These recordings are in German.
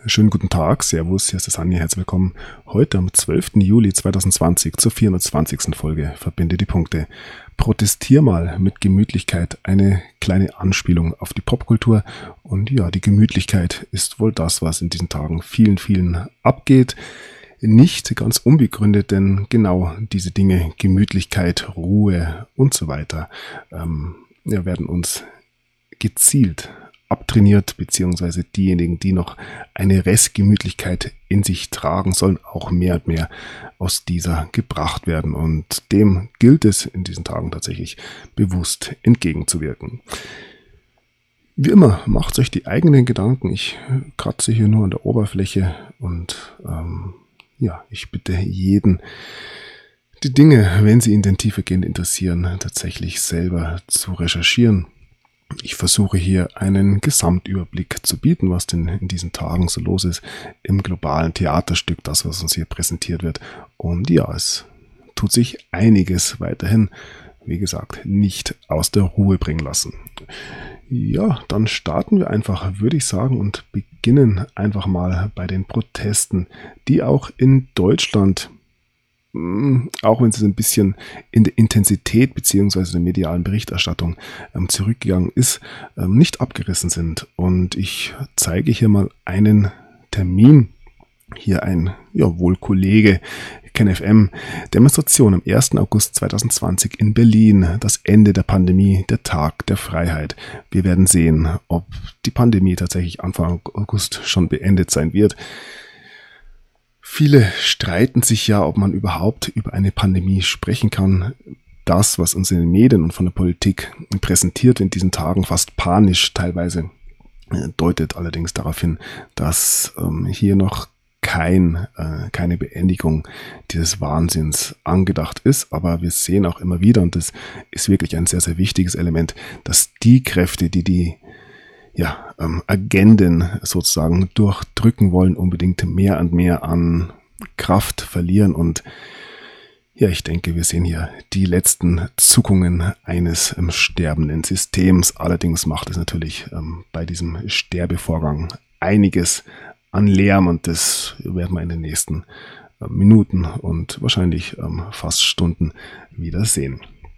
Schönen guten Tag, Servus, hier ist der Sanja, herzlich willkommen. Heute am 12. Juli 2020 zur 420. Folge Verbinde die Punkte. Protestier mal mit Gemütlichkeit, eine kleine Anspielung auf die Popkultur. Und ja, die Gemütlichkeit ist wohl das, was in diesen Tagen vielen abgeht. Nicht ganz unbegründet, denn genau diese Dinge, Gemütlichkeit, Ruhe und so weiter, werden uns gezielt abtrainiert, beziehungsweise diejenigen, die noch eine Restgemütlichkeit in sich tragen, sollen auch mehr und mehr aus dieser gebracht werden. Und dem gilt es in diesen Tagen tatsächlich bewusst entgegenzuwirken. Wie immer, macht euch die eigenen Gedanken. Ich kratze hier nur an der Oberfläche und ich bitte jeden, die Dinge, wenn sie in den tiefergehend interessieren, tatsächlich selber zu recherchieren. Ich versuche hier einen Gesamtüberblick zu bieten, was denn in diesen Tagen so los ist im globalen Theaterstück, das, was uns hier präsentiert wird. Und ja, es tut sich einiges weiterhin, wie gesagt, nicht aus der Ruhe bringen lassen. Ja, dann starten wir einfach, würde ich sagen, und beginnen einfach mal bei den Protesten, die auch in Deutschland, auch wenn es ein bisschen in der Intensität bzw. der medialen Berichterstattung zurückgegangen ist, nicht abgerissen sind. Und ich zeige hier mal einen Termin. Hier ein wohl Kollege, KenFM, Demonstration am 1. August 2020 in Berlin. Das Ende der Pandemie, der Tag der Freiheit. Wir werden sehen, ob die Pandemie tatsächlich Anfang August schon beendet sein wird. Viele streiten sich ja, ob man überhaupt über eine Pandemie sprechen kann. Das, was uns in den Medien und von der Politik präsentiert in diesen Tagen, fast panisch teilweise, deutet allerdings darauf hin, dass hier noch keine Beendigung dieses Wahnsinns angedacht ist. Aber wir sehen auch immer wieder, und das ist wirklich ein sehr, sehr wichtiges Element, dass die Kräfte, die Agenden sozusagen durchdrücken wollen, unbedingt mehr und mehr an Kraft verlieren. Und ja, ich denke, wir sehen hier die letzten Zuckungen eines sterbenden Systems. Allerdings macht es natürlich bei diesem Sterbevorgang einiges an Lärm, und das werden wir in den nächsten Minuten und wahrscheinlich fast Stunden wieder sehen.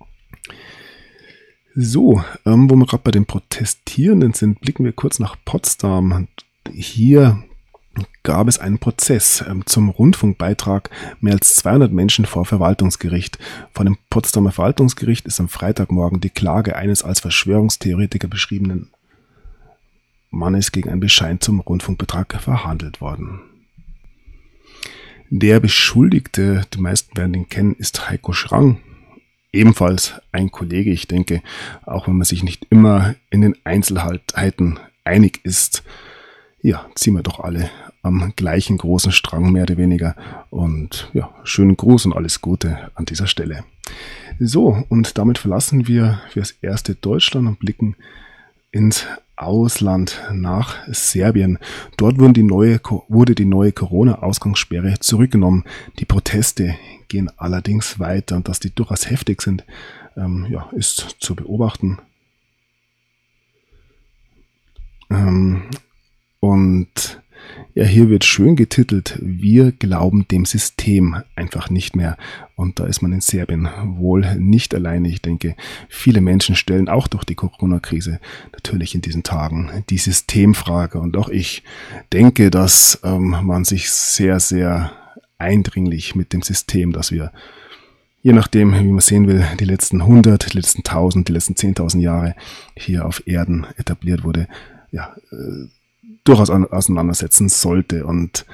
So, wo wir gerade bei den Protestierenden sind, blicken wir kurz nach Potsdam. Hier gab es einen Prozess zum Rundfunkbeitrag. Mehr als 200 Menschen vor Verwaltungsgericht. Vor dem Potsdamer Verwaltungsgericht ist am Freitagmorgen die Klage eines als Verschwörungstheoretiker beschriebenen Mannes gegen einen Beschein zum Rundfunkbetrag verhandelt worden. Der Beschuldigte, die meisten werden ihn kennen, ist Heiko Schrang. Ebenfalls ein Kollege, ich denke, auch wenn man sich nicht immer in den Einzelheiten einig ist, ja, ziehen wir doch alle am gleichen großen Strang, mehr oder weniger. Und ja, schönen Gruß und alles Gute an dieser Stelle. So, und damit verlassen wir fürs erste Deutschland und blicken ins Ausland nach Serbien. Dort wurde die neue Corona-Ausgangssperre zurückgenommen. Die Proteste gehen allerdings weiter, und dass die durchaus heftig sind, ist zu beobachten. Hier wird schön getitelt: Wir glauben dem System einfach nicht mehr. Und da ist man in Serbien wohl nicht alleine. Ich denke, viele Menschen stellen auch durch die Corona-Krise natürlich in diesen Tagen die Systemfrage. Und auch ich denke, dass man sich sehr, sehr eindringlich mit dem System, das wir, je nachdem, wie man sehen will, die letzten 100, die letzten 1000, die letzten 10.000 Jahre hier auf Erden etabliert wurde, durchaus auseinandersetzen sollte. Und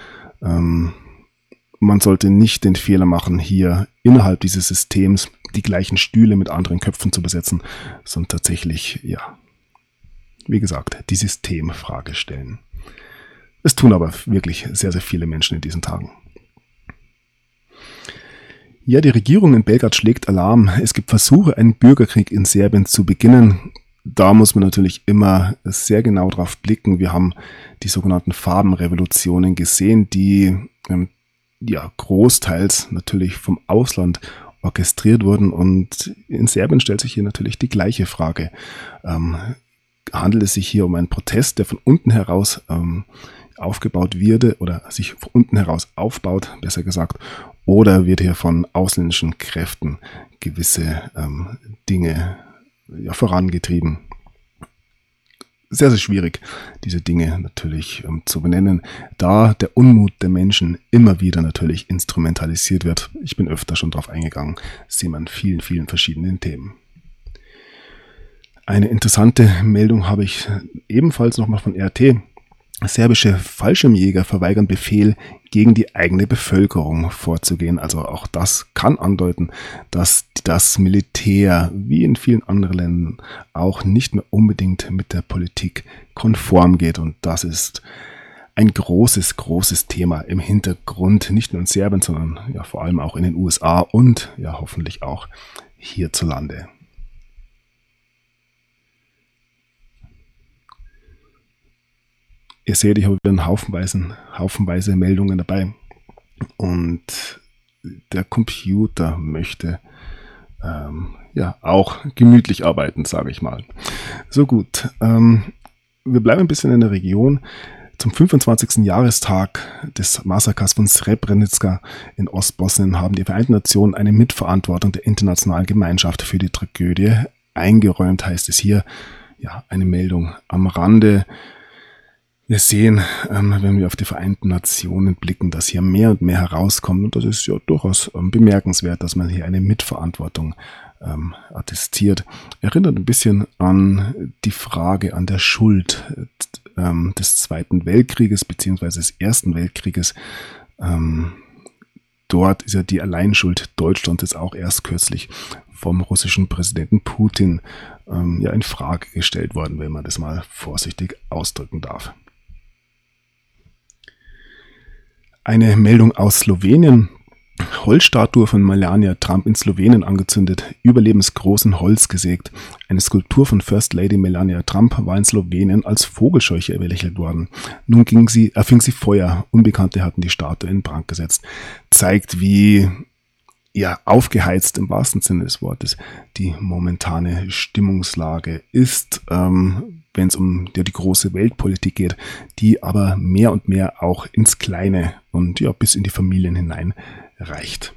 man sollte nicht den Fehler machen, hier innerhalb dieses Systems die gleichen Stühle mit anderen Köpfen zu besetzen, sondern tatsächlich, wie gesagt, die Systemfrage stellen. Es tun aber wirklich sehr, sehr viele Menschen in diesen Tagen. Ja, die Regierung in Belgrad schlägt Alarm. Es gibt Versuche, einen Bürgerkrieg in Serbien zu beginnen. Da muss man natürlich immer sehr genau drauf blicken. Wir haben die sogenannten Farbenrevolutionen gesehen, die großteils natürlich vom Ausland orchestriert wurden. Und in Serbien stellt sich hier natürlich die gleiche Frage. Handelt es sich hier um einen Protest, der von unten heraus aufgebaut wird oder sich von unten heraus aufbaut, besser gesagt, oder wird hier von ausländischen Kräften gewisse Dinge vorangetrieben. Sehr, sehr schwierig, diese Dinge natürlich zu benennen, da der Unmut der Menschen immer wieder natürlich instrumentalisiert wird. Ich bin öfter schon drauf eingegangen, das sehen wir an vielen, vielen verschiedenen Themen. Eine interessante Meldung habe ich ebenfalls nochmal von RT. Serbische Fallschirmjäger verweigern Befehl, gegen die eigene Bevölkerung vorzugehen. Also auch das kann andeuten, dass das Militär, wie in vielen anderen Ländern, auch nicht mehr unbedingt mit der Politik konform geht. Und das ist ein großes, großes Thema im Hintergrund, nicht nur in Serbien, sondern ja vor allem auch in den USA und ja hoffentlich auch hierzulande. Ihr seht, ich habe wieder haufenweise Meldungen dabei und der Computer möchte auch gemütlich arbeiten, sage ich mal. So gut, wir bleiben ein bisschen in der Region. Zum 25. Jahrestag des Massakers von Srebrenica in Ostbosnien haben die Vereinten Nationen eine Mitverantwortung der internationalen Gemeinschaft für die Tragödie eingeräumt, heißt es hier. Ja, eine Meldung am Rande. Wir sehen, wenn wir auf die Vereinten Nationen blicken, dass hier mehr und mehr herauskommt. Und das ist ja durchaus bemerkenswert, dass man hier eine Mitverantwortung attestiert. Erinnert ein bisschen an die Frage an der Schuld des Zweiten Weltkrieges beziehungsweise des Ersten Weltkrieges. Dort ist ja die Alleinschuld Deutschlands jetzt auch erst kürzlich vom russischen Präsidenten Putin in Frage gestellt worden, wenn man das mal vorsichtig ausdrücken darf. Eine Meldung aus Slowenien. Holzstatue von Melania Trump in Slowenien angezündet, überlebensgroßen Holz gesägt. Eine Skulptur von First Lady Melania Trump war in Slowenien als Vogelscheuche belächelt worden. Nun fing sie Feuer. Unbekannte hatten die Statue in Brand gesetzt. Zeigt, wie aufgeheizt im wahrsten Sinne des Wortes die momentane Stimmungslage ist, wenn es um die große Weltpolitik geht, die aber mehr und mehr auch ins Kleine und bis in die Familien hinein reicht.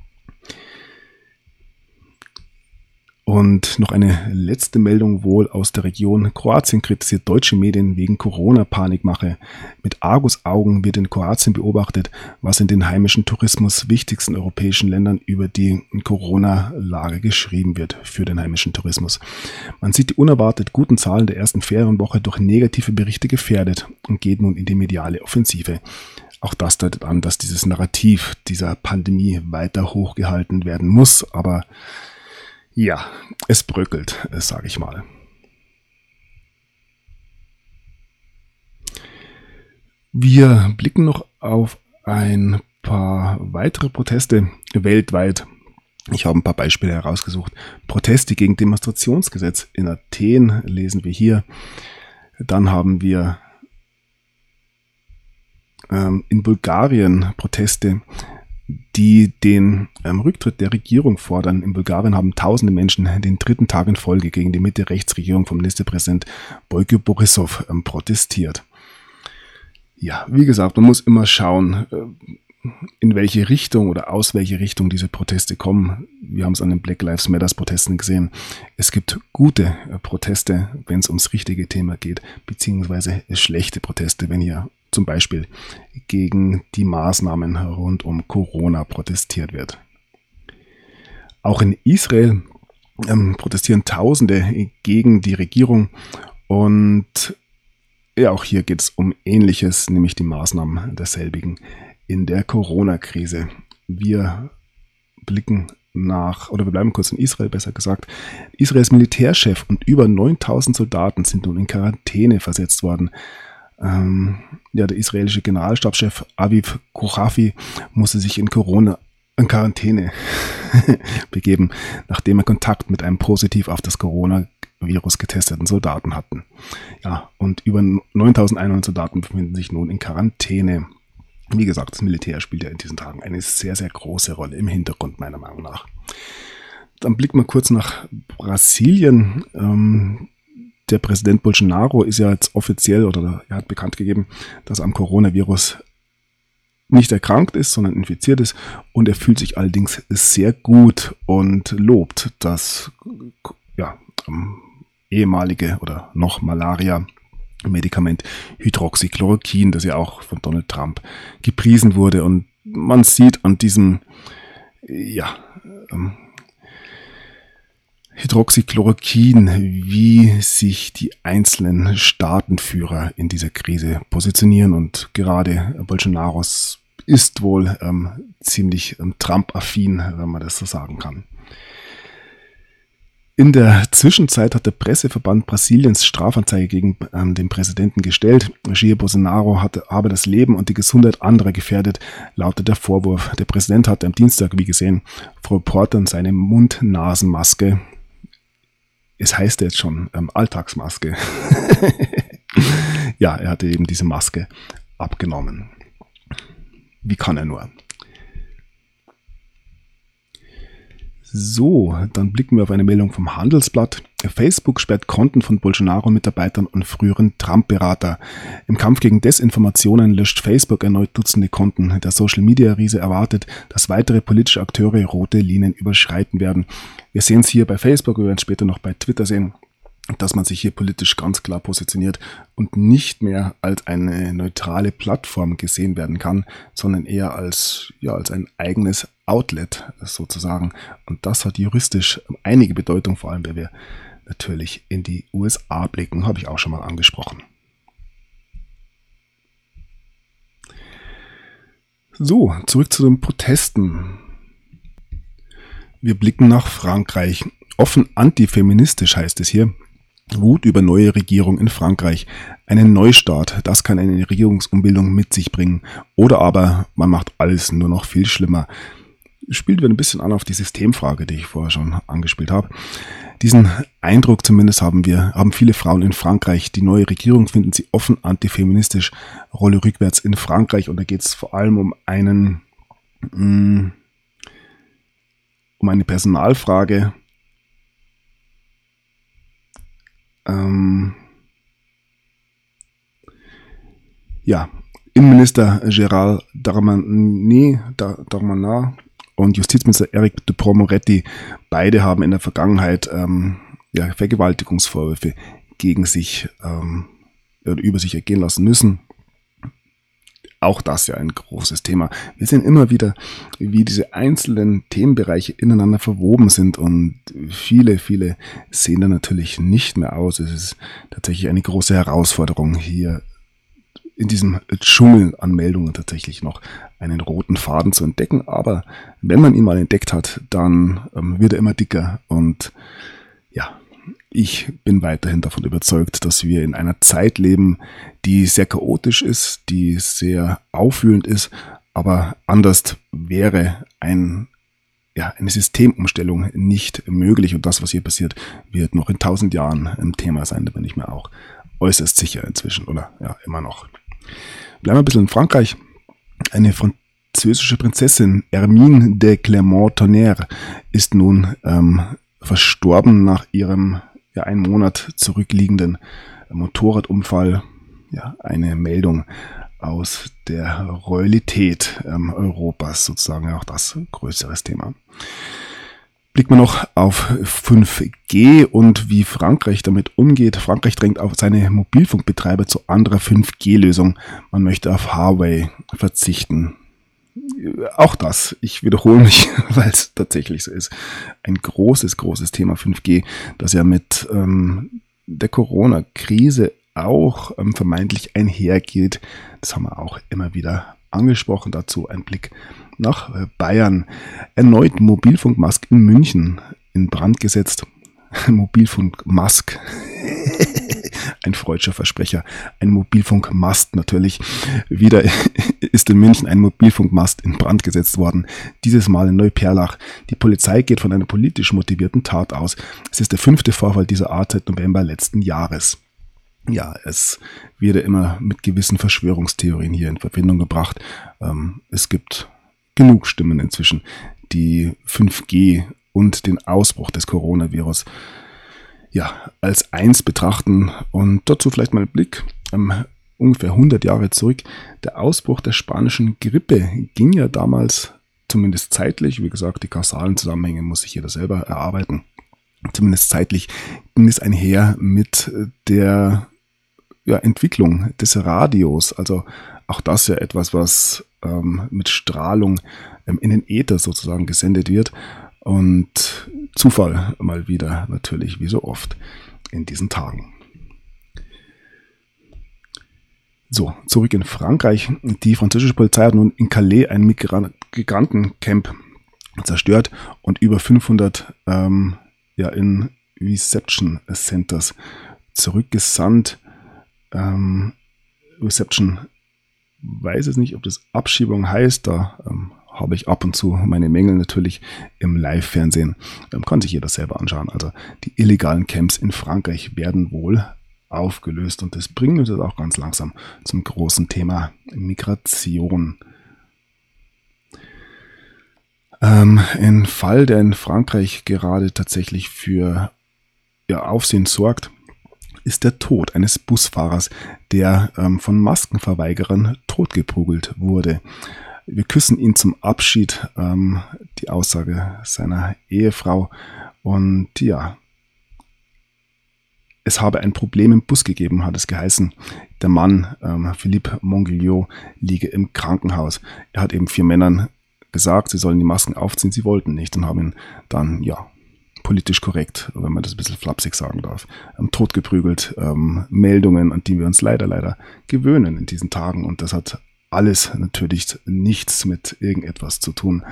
Und noch eine letzte Meldung wohl aus der Region. Kroatien kritisiert deutsche Medien wegen Corona-Panikmache. Mit Argusaugen wird in Kroatien beobachtet, was in den heimischen Tourismus wichtigsten europäischen Ländern über die Corona-Lage geschrieben wird für den heimischen Tourismus. Man sieht die unerwartet guten Zahlen der ersten Ferienwoche durch negative Berichte gefährdet und geht nun in die mediale Offensive. Auch das deutet an, dass dieses Narrativ dieser Pandemie weiter hochgehalten werden muss, aber ja, es bröckelt, sage ich mal. Wir blicken noch auf ein paar weitere Proteste weltweit. Ich habe ein paar Beispiele herausgesucht. Proteste gegen Demonstrationsgesetz in Athen lesen wir hier. Dann haben wir in Bulgarien Proteste, die den Rücktritt der Regierung fordern. In Bulgarien haben tausende Menschen den dritten Tag in Folge gegen die Mitte-Rechts-Regierung vom Ministerpräsident Boyko Borisov protestiert. Ja, wie gesagt, man muss immer schauen, in welche Richtung oder aus welche Richtung diese Proteste kommen. Wir haben es an den Black Lives Matter Protesten gesehen. Es gibt gute Proteste, wenn es ums richtige Thema geht, beziehungsweise schlechte Proteste, wenn hier zum Beispiel gegen die Maßnahmen rund um Corona protestiert wird. Auch in Israel protestieren Tausende gegen die Regierung und auch hier geht es um Ähnliches, nämlich die Maßnahmen derselbigen in der Corona-Krise. Wir bleiben kurz in Israel, besser gesagt. Israels Militärchef und über 9000 Soldaten sind nun in Quarantäne versetzt worden. Der israelische Generalstabschef Aviv Kochavi musste sich in Quarantäne begeben, nachdem er Kontakt mit einem positiv auf das Coronavirus getesteten Soldaten hatten. Ja, und über 9100 Soldaten befinden sich nun in Quarantäne. Wie gesagt, das Militär spielt ja in diesen Tagen eine sehr, sehr große Rolle im Hintergrund, meiner Meinung nach. Dann blicken wir kurz nach Brasilien. der Präsident Bolsonaro ist ja jetzt offiziell oder er hat bekannt gegeben, dass er am Coronavirus nicht erkrankt ist, sondern infiziert ist, und er fühlt sich allerdings sehr gut und lobt das ehemalige oder noch Malaria-Medikament Hydroxychloroquin, das ja auch von Donald Trump gepriesen wurde. Und man sieht an diesem Hydroxychloroquin, wie sich die einzelnen Staatenführer in dieser Krise positionieren, und gerade Bolsonaro ist wohl ziemlich Trump-affin, wenn man das so sagen kann. In der Zwischenzeit hat der Presseverband Brasiliens Strafanzeige gegen den Präsidenten gestellt. Jair Bolsonaro habe das Leben und die Gesundheit anderer gefährdet, lautet der Vorwurf. Der Präsident hatte am Dienstag, wie gesehen, vor Reportern seine Mund-Nasen-Maske, es heißt jetzt schon Alltagsmaske, ja, er hatte eben diese Maske abgenommen. Wie kann er nur? So, dann blicken wir auf eine Meldung vom Handelsblatt. Facebook sperrt Konten von Bolsonaro-Mitarbeitern und früheren Trump-Berater. Im Kampf gegen Desinformationen löscht Facebook erneut Dutzende Konten. Der Social-Media-Riese erwartet, dass weitere politische Akteure rote Linien überschreiten werden. Wir sehen es hier bei Facebook, wir werden es später noch bei Twitter sehen, dass man sich hier politisch ganz klar positioniert und nicht mehr als eine neutrale Plattform gesehen werden kann, sondern eher als ein eigenes Outlet sozusagen. Und das hat juristisch einige Bedeutung, vor allem, weil wir natürlich in die USA blicken, habe ich auch schon mal angesprochen. So, zurück zu den Protesten. Wir blicken nach Frankreich. Offen antifeministisch heißt es hier. Wut über neue Regierung in Frankreich. Einen Neustart, das kann eine Regierungsumbildung mit sich bringen. Oder aber man macht alles nur noch viel schlimmer. Spielt wieder ein bisschen an auf die Systemfrage, die ich vorher schon angespielt habe. Diesen Eindruck zumindest haben viele Frauen in Frankreich. Die neue Regierung finden sie offen antifeministisch. Rolle rückwärts in Frankreich, und da geht es vor allem um eine Personalfrage. Innenminister Gérald Darmanin und Justizminister Éric Dupond-Moretti, beide haben in der Vergangenheit Vergewaltigungsvorwürfe gegen sich oder über sich ergehen lassen müssen. Auch das ja ein großes Thema. Wir sehen immer wieder, wie diese einzelnen Themenbereiche ineinander verwoben sind, und viele sehen da natürlich nicht mehr aus. Es ist tatsächlich eine große Herausforderung, hier in diesem Dschungel an Meldungen tatsächlich noch einen roten Faden zu entdecken. Aber wenn man ihn mal entdeckt hat, dann wird er immer dicker, und ja, ich bin weiterhin davon überzeugt, dass wir in einer Zeit leben, die sehr chaotisch ist, die sehr aufwühlend ist, aber anders wäre eine Systemumstellung nicht möglich, und das, was hier passiert, wird noch in 1000 Jahren ein Thema sein, da bin ich mir auch äußerst sicher inzwischen, oder ja, immer noch. Bleiben wir ein bisschen in Frankreich. Eine französische Prinzessin, Hermine de Clermont-Tonnerre, ist nun verstorben nach ihrem einen Monat zurückliegenden Motorradunfall. Ja, eine Meldung aus der Royalität Europas, sozusagen auch das größeres Thema. Blicken wir noch auf 5G und wie Frankreich damit umgeht. Frankreich drängt auf seine Mobilfunkbetreiber zu anderer 5G-Lösung. Man möchte auf Huawei verzichten. Auch das, ich wiederhole mich, weil es tatsächlich so ist, ein großes Thema 5G, das ja mit der Corona-Krise auch vermeintlich einhergeht. Das haben wir auch immer wieder angesprochen. Dazu ein Blick nach Bayern. Erneut Mobilfunkmast in München in Brand gesetzt. Mobilfunkmast. Ein freudscher Versprecher. Ein Mobilfunkmast natürlich. Wieder ist in München ein Mobilfunkmast in Brand gesetzt worden. Dieses Mal in Neuperlach. Die Polizei geht von einer politisch motivierten Tat aus. Es ist der 5. Vorfall dieser Art seit November letzten Jahres. Ja, es wird ja immer mit gewissen Verschwörungstheorien hier in Verbindung gebracht. Es gibt genug Stimmen inzwischen, die 5G und den Ausbruch des Coronavirus als eins betrachten. Und dazu vielleicht mal ein Blick ungefähr 100 Jahre zurück. Der Ausbruch der spanischen Grippe ging ja damals, zumindest zeitlich, wie gesagt, die kausalen Zusammenhänge muss sich jeder selber erarbeiten, zumindest zeitlich ging es einher mit der Entwicklung des Radios. Also auch das ja etwas, was mit Strahlung in den Äther sozusagen gesendet wird. Und Zufall mal wieder natürlich, wie so oft in diesen Tagen. So, zurück in Frankreich. Die französische Polizei hat nun in Calais ein Migrantencamp zerstört und über 500 in Reception Centers zurückgesandt. Reception, weiß es nicht, ob das Abschiebung heißt, da habe ich ab und zu meine Mängel natürlich im Live-Fernsehen. Kann sich jeder selber anschauen. Also die illegalen Camps in Frankreich werden wohl aufgelöst und das bringt uns jetzt auch ganz langsam zum großen Thema Migration. Ein Fall, der in Frankreich gerade tatsächlich für Aufsehen sorgt, ist der Tod eines Busfahrers, der von Maskenverweigerern totgeprügelt wurde. Wir küssen ihn zum Abschied, die Aussage seiner Ehefrau. Und es habe ein Problem im Bus gegeben, hat es geheißen. Der Mann, Philippe Monguillot, liege im Krankenhaus. Er hat eben 4 Männern gesagt, sie sollen die Masken aufziehen. Sie wollten nicht und haben ihn dann, politisch korrekt, wenn man das ein bisschen flapsig sagen darf, totgeprügelt. Meldungen, an die wir uns leider gewöhnen in diesen Tagen. Und das hat alles natürlich nichts mit irgendetwas zu tun.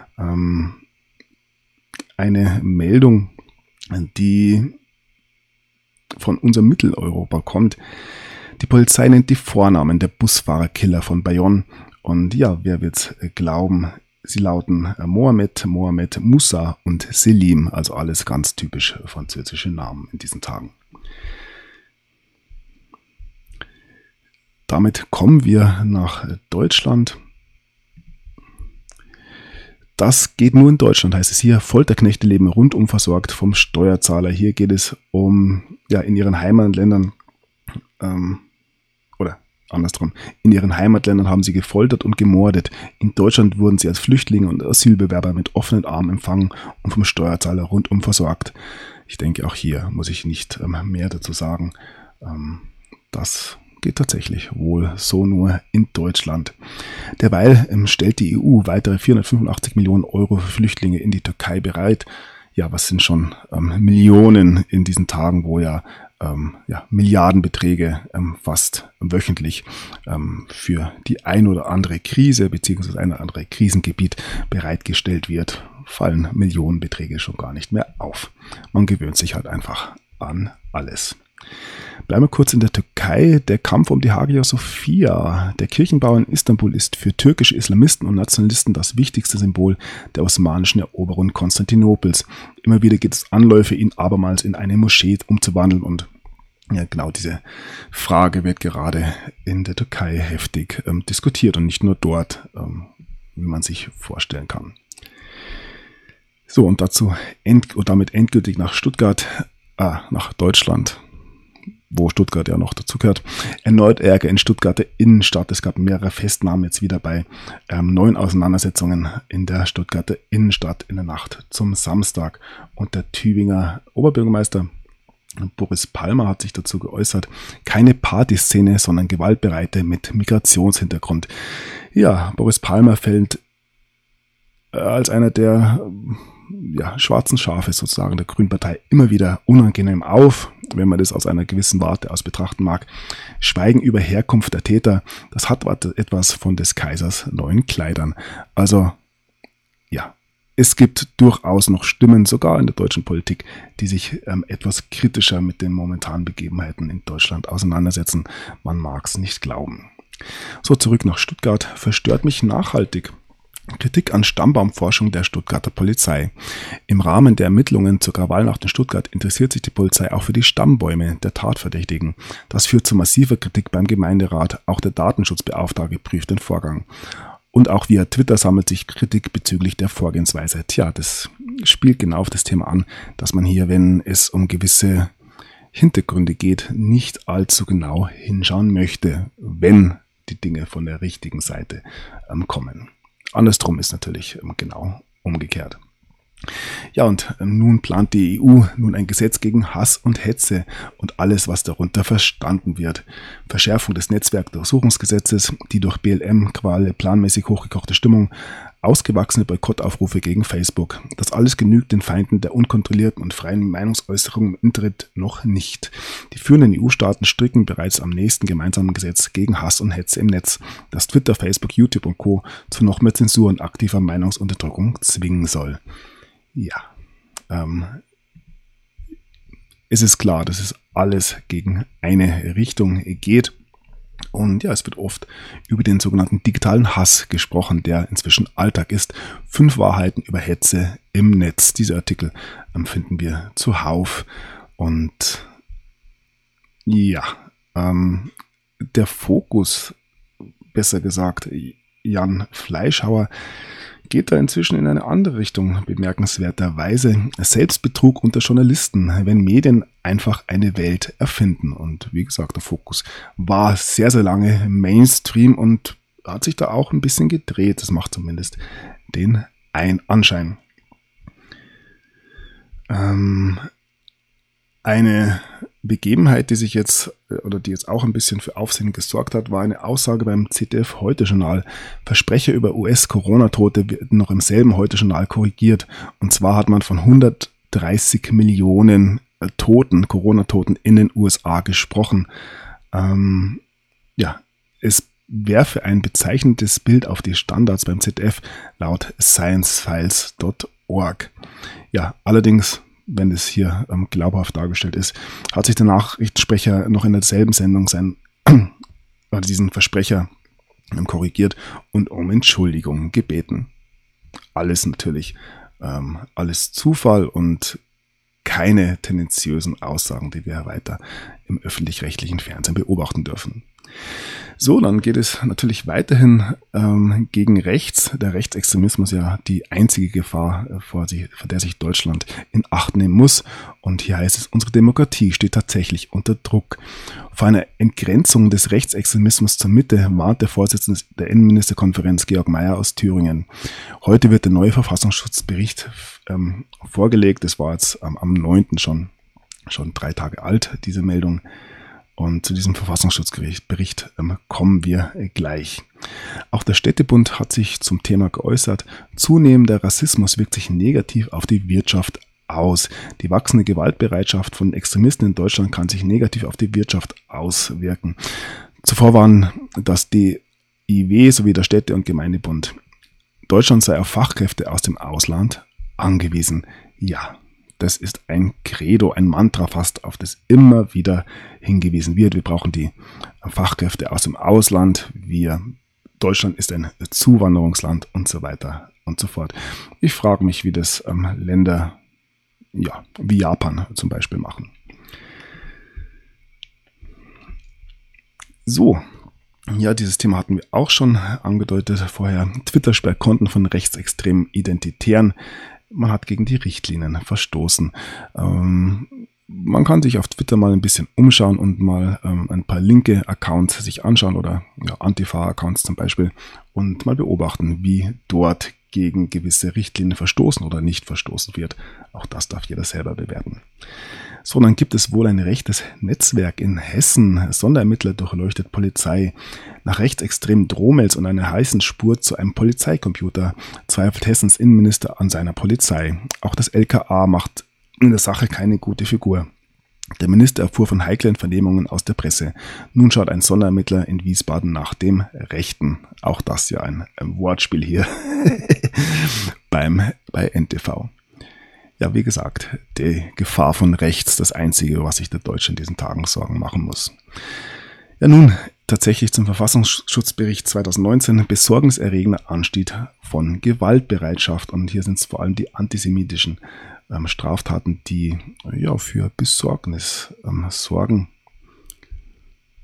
Eine Meldung, die von unserem Mitteleuropa kommt. Die Polizei nennt die Vornamen der Busfahrerkiller von Bayonne. Und wer wird's glauben? Sie lauten Mohamed, Moussa und Selim. Also alles ganz typisch französische Namen in diesen Tagen. Damit kommen wir nach Deutschland. Das geht nur in Deutschland, heißt es hier. Folterknechte leben rundum versorgt vom Steuerzahler. Hier geht es um, in ihren Heimatländern, in ihren Heimatländern haben sie gefoltert und gemordet. In Deutschland wurden sie als Flüchtlinge und Asylbewerber mit offenen Armen empfangen und vom Steuerzahler rundum versorgt. Ich denke, auch hier muss ich nicht mehr dazu sagen. Das geht tatsächlich wohl so nur in Deutschland. Derweil stellt die EU weitere 485 Millionen Euro für Flüchtlinge in die Türkei bereit. Was sind schon Millionen in diesen Tagen, wo Milliardenbeträge fast wöchentlich für die ein oder andere Krise bzw. ein oder andere Krisengebiet bereitgestellt wird, fallen Millionenbeträge schon gar nicht mehr auf. Man gewöhnt sich halt einfach an alles. Bleiben wir kurz in der Türkei. Der Kampf um die Hagia Sophia. Der Kirchenbau in Istanbul ist für türkische Islamisten und Nationalisten das wichtigste Symbol der osmanischen Eroberung Konstantinopels. Immer wieder gibt es Anläufe, ihn abermals in eine Moschee umzuwandeln und genau diese Frage wird gerade in der Türkei heftig diskutiert und nicht nur dort, wie man sich vorstellen kann. So, und damit endgültig nach Stuttgart, nach Deutschland, wo Stuttgart ja noch dazugehört. Erneut Ärger in Stuttgarter Innenstadt. Es gab mehrere Festnahmen jetzt wieder bei neuen Auseinandersetzungen in der Stuttgarter Innenstadt in der Nacht zum Samstag. Und der Tübinger Oberbürgermeister Boris Palmer hat sich dazu geäußert. Keine Partyszene, sondern Gewaltbereite mit Migrationshintergrund. Boris Palmer fällt als einer der schwarzen Schafe sozusagen der Grünen Partei immer wieder unangenehm auf, wenn man das aus einer gewissen Warte aus betrachten mag. Schweigen über Herkunft der Täter, das hat etwas von des Kaisers neuen Kleidern. Also es gibt durchaus noch Stimmen, sogar in der deutschen Politik, die sich etwas kritischer mit den momentanen Begebenheiten in Deutschland auseinandersetzen. Man mag es nicht glauben. So, zurück nach Stuttgart. Verstört mich nachhaltig. Kritik an Stammbaumforschung der Stuttgarter Polizei. Im Rahmen der Ermittlungen zur Krawallnacht in Stuttgart interessiert sich die Polizei auch für die Stammbäume der Tatverdächtigen. Das führt zu massiver Kritik beim Gemeinderat. Auch der Datenschutzbeauftragte prüft den Vorgang. Und auch via Twitter sammelt sich Kritik bezüglich der Vorgehensweise. Das spielt genau auf das Thema an, dass man hier, wenn es um gewisse Hintergründe geht, nicht allzu genau hinschauen möchte, wenn die Dinge von der richtigen Seite kommen. Andersrum ist natürlich genau umgekehrt. Ja, und nun plant die EU nun ein Gesetz gegen Hass und Hetze und alles, was darunter verstanden wird. Verschärfung des Netzwerkdurchsuchungsgesetzes, die durch BLM-Quale planmäßig hochgekochte Stimmung, ausgewachsene Boykottaufrufe gegen Facebook. Das alles genügt den Feinden der unkontrollierten und freien Meinungsäußerung im Internet noch nicht. Die führenden EU-Staaten stricken bereits am nächsten gemeinsamen Gesetz gegen Hass und Hetze im Netz, das Twitter, Facebook, YouTube und Co. zu noch mehr Zensur und aktiver Meinungsunterdrückung zwingen soll. Ja, es ist klar, dass es alles gegen eine Richtung geht. Und ja, es wird oft über den sogenannten digitalen Hass gesprochen, der inzwischen Alltag ist. 5 Wahrheiten über Hetze im Netz. Diese Artikel finden wir zuhauf. Und ja, der Fokus, besser gesagt, Jan Fleischhauer, geht da inzwischen in eine andere Richtung, bemerkenswerterweise. Selbstbetrug unter Journalisten, wenn Medien einfach eine Welt erfinden. Und wie gesagt, der Fokus war sehr, sehr lange Mainstream und hat sich da auch ein bisschen gedreht. Das macht zumindest den Anschein. Eine Begebenheit, die jetzt auch ein bisschen für Aufsehen gesorgt hat, war eine Aussage beim ZDF-Heute-Journal. Versprecher über US-Corona-Tote werden noch im selben Heute-Journal korrigiert. Und zwar hat man von 130 Millionen Corona-Toten in den USA gesprochen. Es werfe ein bezeichnendes Bild auf die Standards beim ZDF laut sciencefiles.org. Ja, allerdings, wenn es hier glaubhaft dargestellt ist, hat sich der Nachrichtensprecher noch in derselben Sendung diesen Versprecher korrigiert und um Entschuldigung gebeten. Alles natürlich, alles Zufall und keine tendenziösen Aussagen, die wir weiter im öffentlich-rechtlichen Fernsehen beobachten dürfen. So, dann geht es natürlich weiterhin gegen rechts. Der Rechtsextremismus ja die einzige Gefahr, vor der sich Deutschland in Acht nehmen muss. Und hier heißt es, unsere Demokratie steht tatsächlich unter Druck. Vor einer Entgrenzung des Rechtsextremismus zur Mitte warnt der Vorsitzende der Innenministerkonferenz Georg Mayer aus Thüringen. Heute wird der neue Verfassungsschutzbericht vorgelegt. Das war jetzt am 9. schon 3 Tage alt, diese Meldung. Und zu diesem Verfassungsschutzbericht kommen wir gleich. Auch der Städtebund hat sich zum Thema geäußert. Zunehmender Rassismus wirkt sich negativ auf die Wirtschaft aus. Die wachsende Gewaltbereitschaft von Extremisten in Deutschland kann sich negativ auf die Wirtschaft auswirken. Zuvor waren das DIW sowie der Städte- und Gemeindebund. Deutschland sei auf Fachkräfte aus dem Ausland angewiesen. Ja, das ist ein Credo, ein Mantra fast, auf das immer wieder hingewiesen wird. Wir brauchen die Fachkräfte aus dem Ausland. Deutschland ist ein Zuwanderungsland und so weiter und so fort. Ich frage mich, wie das Länder wie Japan zum Beispiel machen. So, ja, dieses Thema hatten wir auch schon angedeutet vorher. Twitter sperrt Konten von rechtsextremen Identitären. Man hat gegen die Richtlinien verstoßen. Man kann sich auf Twitter mal ein bisschen umschauen und mal ein paar linke Accounts sich anschauen oder Antifa-Accounts zum Beispiel und mal beobachten, wie dort gegen gewisse Richtlinien verstoßen oder nicht verstoßen wird. Auch das darf jeder selber bewerten. So, dann gibt es wohl ein rechtes Netzwerk in Hessen. Sonderermittler durchleuchtet Polizei. Nach rechtsextremen Drohmails und einer heißen Spur zu einem Polizeicomputer zweifelt Hessens Innenminister an seiner Polizei. Auch das LKA macht in der Sache keine gute Figur. Der Minister erfuhr von heiklen Vernehmungen aus der Presse. Nun schaut ein Sonderermittler in Wiesbaden nach dem Rechten. Auch das ja ein Wortspiel hier bei NTV. Ja, wie gesagt, die Gefahr von rechts, das Einzige, was sich der Deutsche in diesen Tagen Sorgen machen muss. Ja, nun tatsächlich zum Verfassungsschutzbericht 2019, besorgniserregender Anstieg von Gewaltbereitschaft. Und hier sind es vor allem die antisemitischen Straftaten, die für Besorgnis sorgen.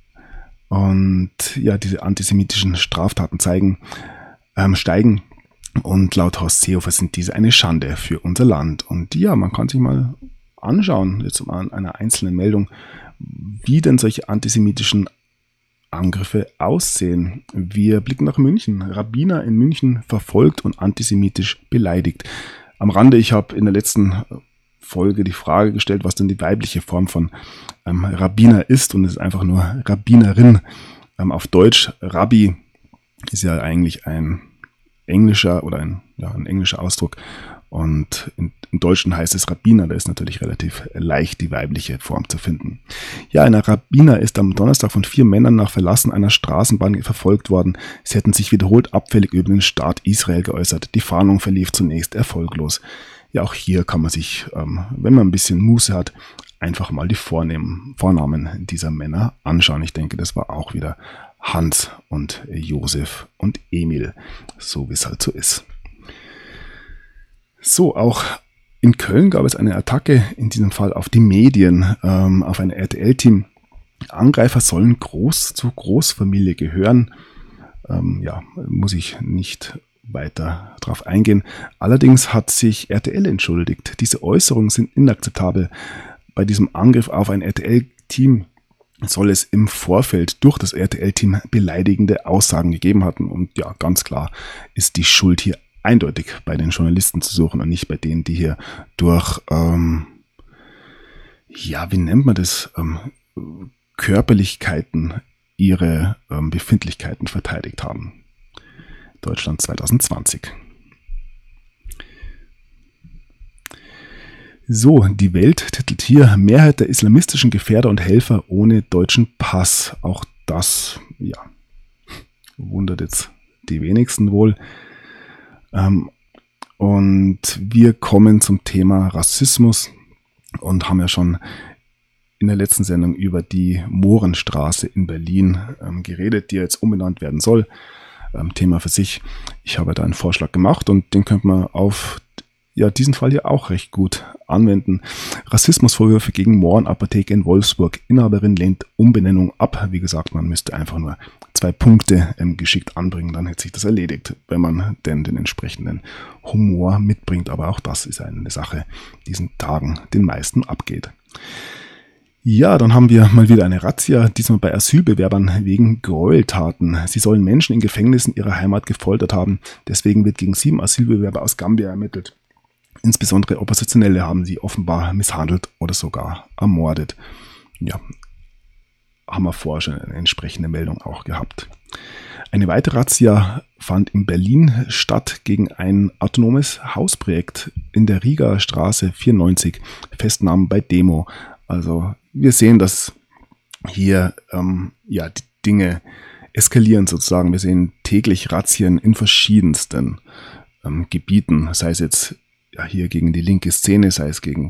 Und ja, diese antisemitischen Straftaten steigen. Und laut Horst Seehofer sind diese eine Schande für unser Land. Und ja, man kann sich mal anschauen, jetzt an einer einzelnen Meldung, wie denn solche antisemitischen Angriffe aussehen. Wir blicken nach München. Rabbiner in München verfolgt und antisemitisch beleidigt. Am Rande, ich habe in der letzten Folge die Frage gestellt, was denn die weibliche Form von Rabbiner ist, und es ist einfach nur Rabbinerin. Auf Deutsch, Rabbi ist ja eigentlich ein englischer oder ein englischer Ausdruck, und im Deutschen heißt es Rabbiner, da ist natürlich relativ leicht die weibliche Form zu finden. Ja, ein Rabbiner ist am Donnerstag von 4 Männern nach Verlassen einer Straßenbahn verfolgt worden. Sie hätten sich wiederholt abfällig über den Staat Israel geäußert. Die Fahndung verlief zunächst erfolglos. Ja, auch hier kann man sich, wenn man ein bisschen Muße hat, einfach mal die Vornamen dieser Männer anschauen. Ich denke, das war auch wieder Hans und Josef und Emil, so wie es halt so ist. So, auch in Köln gab es eine Attacke, in diesem Fall auf die Medien, auf ein RTL-Team. Angreifer sollen zur Großfamilie gehören. Muss ich nicht weiter drauf eingehen. Allerdings hat sich RTL entschuldigt. Diese Äußerungen sind inakzeptabel. Bei diesem Angriff auf ein RTL-Team soll es im Vorfeld durch das RTL-Team beleidigende Aussagen gegeben haben. Und ja, ganz klar ist die Schuld hier eindeutig bei den Journalisten zu suchen und nicht bei denen, die hier durch, wie nennt man das, Körperlichkeiten ihre Befindlichkeiten verteidigt haben. Deutschland 2020. So, die Welt titelt hier: Mehrheit der islamistischen Gefährder und Helfer ohne deutschen Pass. Auch das, wundert jetzt die wenigsten wohl. Und wir kommen zum Thema Rassismus und haben ja schon in der letzten Sendung über die Mohrenstraße in Berlin geredet, die jetzt umbenannt werden soll. Thema für sich. Ich habe da einen Vorschlag gemacht und den könnte man auf diesen Fall hier auch recht gut anwenden. Rassismusvorwürfe gegen Mohrenapotheke in Wolfsburg. Inhaberin lehnt Umbenennung ab. Wie gesagt, man müsste einfach nur 2 Punkte geschickt anbringen, dann hätte sich das erledigt, wenn man denn den entsprechenden Humor mitbringt. Aber auch das ist eine Sache, die diesen Tagen den meisten abgeht. Ja, dann haben wir mal wieder eine Razzia, diesmal bei Asylbewerbern wegen Gräueltaten. Sie sollen Menschen in Gefängnissen ihrer Heimat gefoltert haben. Deswegen wird gegen 7 Asylbewerber aus Gambia ermittelt. Insbesondere Oppositionelle haben sie offenbar misshandelt oder sogar ermordet. Ja, haben wir vorher schon eine entsprechende Meldung auch gehabt. Eine weitere Razzia fand in Berlin statt gegen ein autonomes Hausprojekt in der Rigaer Straße 94. Festnahmen bei Demo. Also wir sehen, dass hier die Dinge eskalieren sozusagen. Wir sehen täglich Razzien in verschiedensten Gebieten, sei es jetzt hier gegen die linke Szene, sei es gegen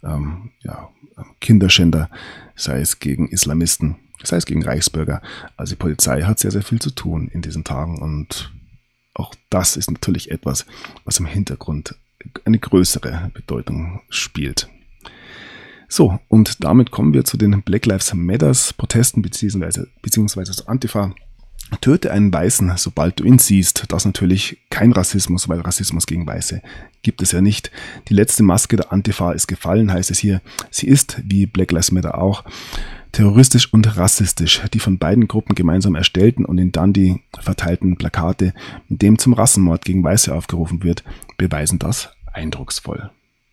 Kinderschänder, sei es gegen Islamisten, sei es gegen Reichsbürger. Also die Polizei hat sehr, sehr viel zu tun in diesen Tagen, und auch das ist natürlich etwas, was im Hintergrund eine größere Bedeutung spielt. So, und damit kommen wir zu den Black Lives Matters Protesten beziehungsweise zu Antifa. Töte einen Weißen, sobald du ihn siehst. Das ist natürlich kein Rassismus, weil Rassismus gegen Weiße gibt es ja nicht. Die letzte Maske der Antifa ist gefallen, heißt es hier. Sie ist, wie Black Lives Matter auch, terroristisch und rassistisch. Die von beiden Gruppen gemeinsam erstellten und in Dundee verteilten Plakate, mit dem zum Rassenmord gegen Weiße aufgerufen wird, beweisen das eindrucksvoll.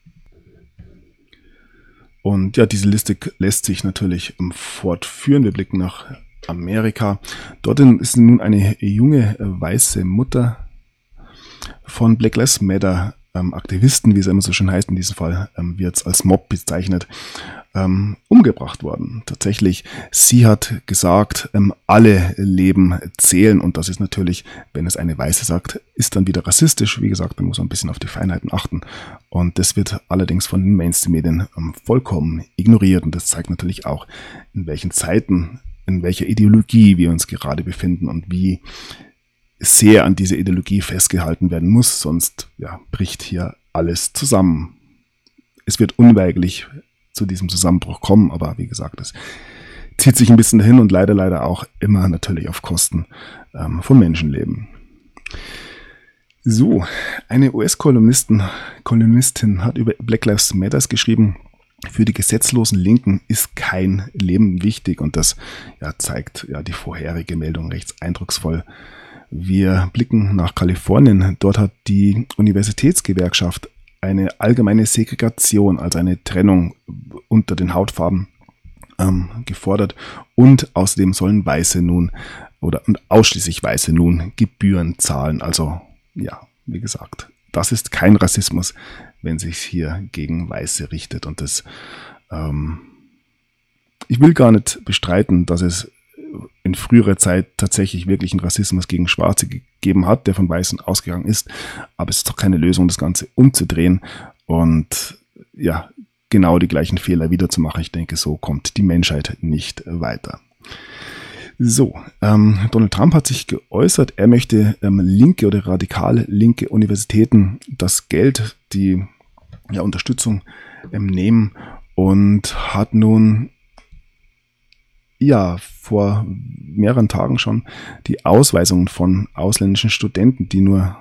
Und ja, diese Liste lässt sich natürlich fortführen. Wir blicken nach Amerika. Dort ist nun eine junge weiße Mutter von Black Lives Matter Aktivisten, wie es immer so schön heißt, in diesem Fall wird es als Mob bezeichnet, umgebracht worden. Tatsächlich, sie hat gesagt, alle Leben zählen, und das ist natürlich, wenn es eine Weiße sagt, ist dann wieder rassistisch. Wie gesagt, da muss man ein bisschen auf die Feinheiten achten, und das wird allerdings von den Mainstream-Medien vollkommen ignoriert, und das zeigt natürlich auch, in welchen Zeiten, in welcher Ideologie wir uns gerade befinden und wie sehr an diese Ideologie festgehalten werden muss, sonst bricht hier alles zusammen. Es wird unweigerlich zu diesem Zusammenbruch kommen, aber wie gesagt, es zieht sich ein bisschen dahin und leider auch immer natürlich auf Kosten von Menschenleben. So, eine US-Kolumnistin hat über Black Lives Matter geschrieben: Für die gesetzlosen Linken ist kein Leben wichtig, und das zeigt die vorherige Meldung recht eindrucksvoll. Wir blicken nach Kalifornien. Dort hat die Universitätsgewerkschaft eine allgemeine Segregation, also eine Trennung unter den Hautfarben, gefordert, und außerdem sollen Weiße nun und ausschließlich Weiße nun Gebühren zahlen. Also wie gesagt, das ist kein Rassismus, wenn sich hier gegen Weiße richtet. Und das, ich will gar nicht bestreiten, dass es in früherer Zeit tatsächlich wirklich einen Rassismus gegen Schwarze gegeben hat, der von Weißen ausgegangen ist. Aber es ist doch keine Lösung, das Ganze umzudrehen und genau die gleichen Fehler wieder zu machen. Ich denke, so kommt die Menschheit nicht weiter. So, Donald Trump hat sich geäußert, er möchte linke oder radikale linke Universitäten das Geld, die Unterstützung nehmen, und hat nun vor mehreren Tagen schon die Ausweisung von ausländischen Studenten, die nur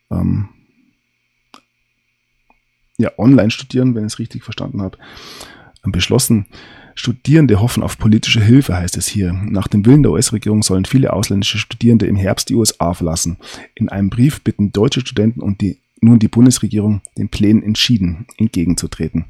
online studieren, wenn ich es richtig verstanden habe, beschlossen. Studierende hoffen auf politische Hilfe, heißt es hier. Nach dem Willen der US-Regierung sollen viele ausländische Studierende im Herbst die USA verlassen. In einem Brief bitten deutsche Studenten und die Bundesregierung, den Plänen entschieden entgegenzutreten.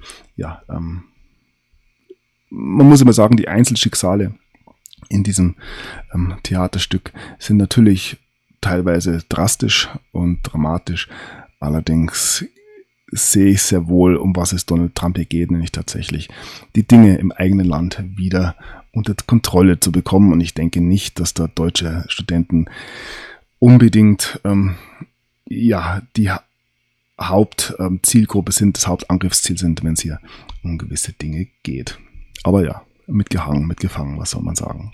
Man muss immer sagen, die Einzelschicksale in diesem Theaterstück sind natürlich teilweise drastisch und dramatisch. Allerdings sehe ich sehr wohl, um was es Donald Trump hier geht, nämlich tatsächlich die Dinge im eigenen Land wieder unter Kontrolle zu bekommen. Und ich denke nicht, dass da deutsche Studenten unbedingt die Hauptzielgruppe sind, das Hauptangriffsziel sind, wenn es hier um gewisse Dinge geht. Aber mitgehangen, mitgefangen, was soll man sagen.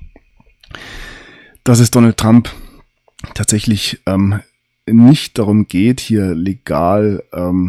Dass es Donald Trump tatsächlich nicht darum geht, hier legal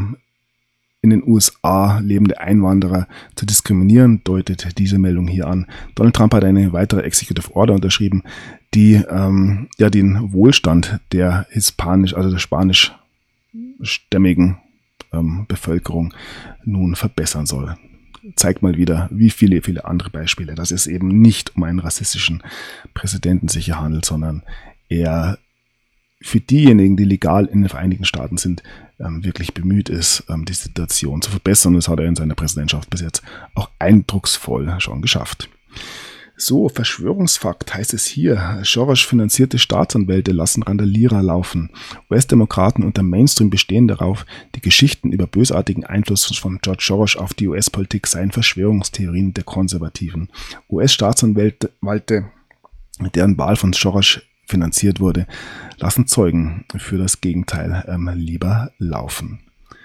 in den USA lebende Einwanderer zu diskriminieren, deutet diese Meldung hier an. Donald Trump hat eine weitere Executive Order unterschrieben, die den Wohlstand der der spanischstämmigen Bevölkerung nun verbessern soll. Zeigt mal wieder, wie viele andere Beispiele, dass es eben nicht um einen rassistischen Präsidenten sich hier handelt, sondern eher für diejenigen, die legal in den Vereinigten Staaten sind, wirklich bemüht ist, die Situation zu verbessern. Das hat er in seiner Präsidentschaft bis jetzt auch eindrucksvoll schon geschafft. So, Verschwörungsfakt heißt es hier. Soros-finanzierte Staatsanwälte lassen Randalierer laufen. US-Demokraten und der Mainstream bestehen darauf, die Geschichten über bösartigen Einfluss von George Soros auf die US-Politik seien Verschwörungstheorien der Konservativen. US-Staatsanwälte, deren Wahl von Soros finanziert wurde, lassen Zeugen für das Gegenteil lieber laufen.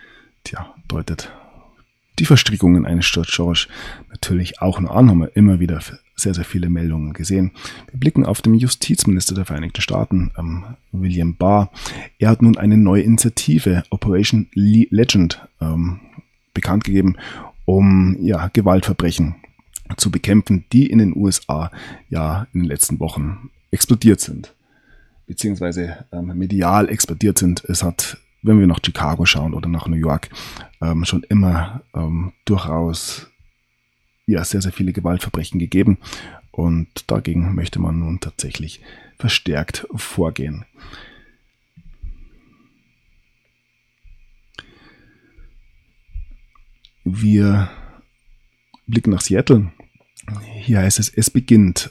Deutet die Verstrickungen eines George Soros natürlich auch noch an, haben wir immer wieder sehr, sehr viele Meldungen gesehen. Wir blicken auf den Justizminister der Vereinigten Staaten, William Barr. Er hat nun eine neue Initiative, Operation Legend, bekannt gegeben, um Gewaltverbrechen zu bekämpfen, die in den USA in den letzten Wochen explodiert sind, beziehungsweise medial explodiert sind. Es hat, wenn wir nach Chicago schauen oder nach New York, schon immer durchaus sehr, sehr viele Gewaltverbrechen gegeben, und dagegen möchte man nun tatsächlich verstärkt vorgehen. Wir blicken nach Seattle. Hier heißt es beginnt.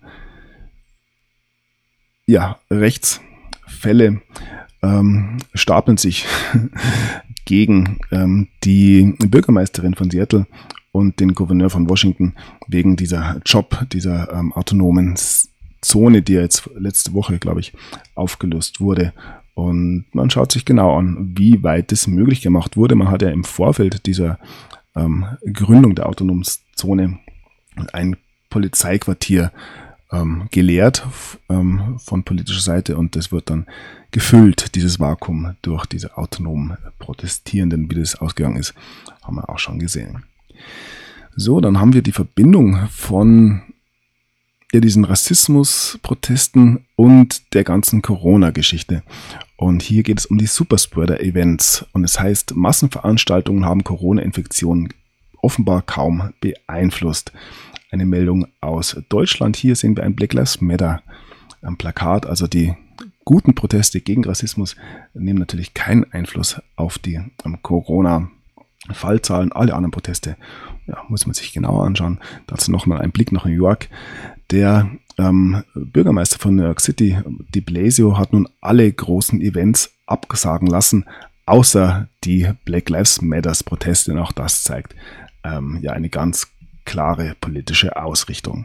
Rechtsfälle stapeln sich gegen die Bürgermeisterin von Seattle und den Gouverneur von Washington wegen dieser autonomen Zone, die ja jetzt letzte Woche, glaube ich, aufgelöst wurde. Und man schaut sich genau an, wie weit das möglich gemacht wurde. Man hat ja im Vorfeld dieser Gründung der autonomen Zone ein Polizeiquartier gelehrt von politischer Seite, und das wird dann gefüllt, dieses Vakuum, durch diese autonomen Protestierenden. Wie das ausgegangen ist, haben wir auch schon gesehen. So, dann haben wir die Verbindung von diesen Rassismus-Protesten und der ganzen Corona-Geschichte. Und hier geht es um die Superspreader-Events. Und es heißt, Massenveranstaltungen haben Corona-Infektionen offenbar kaum beeinflusst. Eine Meldung aus Deutschland. Hier sehen wir ein Black Lives Matter am Plakat. Also die guten Proteste gegen Rassismus nehmen natürlich keinen Einfluss auf die Corona-Fallzahlen. Alle anderen Proteste muss man sich genauer anschauen. Dazu nochmal ein Blick nach New York. Der Bürgermeister von New York City, de Blasio, hat nun alle großen Events absagen lassen, außer die Black Lives Matters Proteste. Und auch das zeigt eine ganz klare politische Ausrichtung.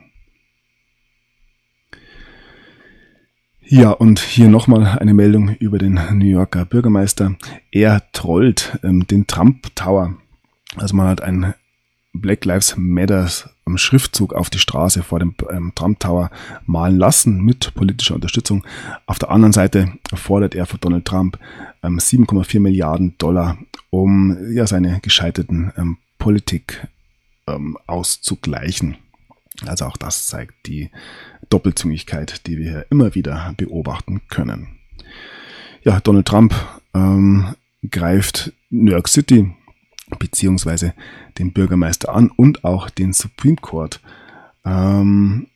Ja, und hier nochmal eine Meldung über den New Yorker Bürgermeister. Er trollt den Trump Tower. Also man hat ein Black Lives Matters Schriftzug auf die Straße vor dem Trump Tower malen lassen mit politischer Unterstützung. Auf der anderen Seite fordert er von Donald Trump 7,4 Milliarden $, um seine gescheiterten Politik auszugleichen. Also auch das zeigt die Doppelzüngigkeit, die wir hier immer wieder beobachten können. Ja, Donald Trump greift New York City beziehungsweise den Bürgermeister an und auch den Supreme Court. Er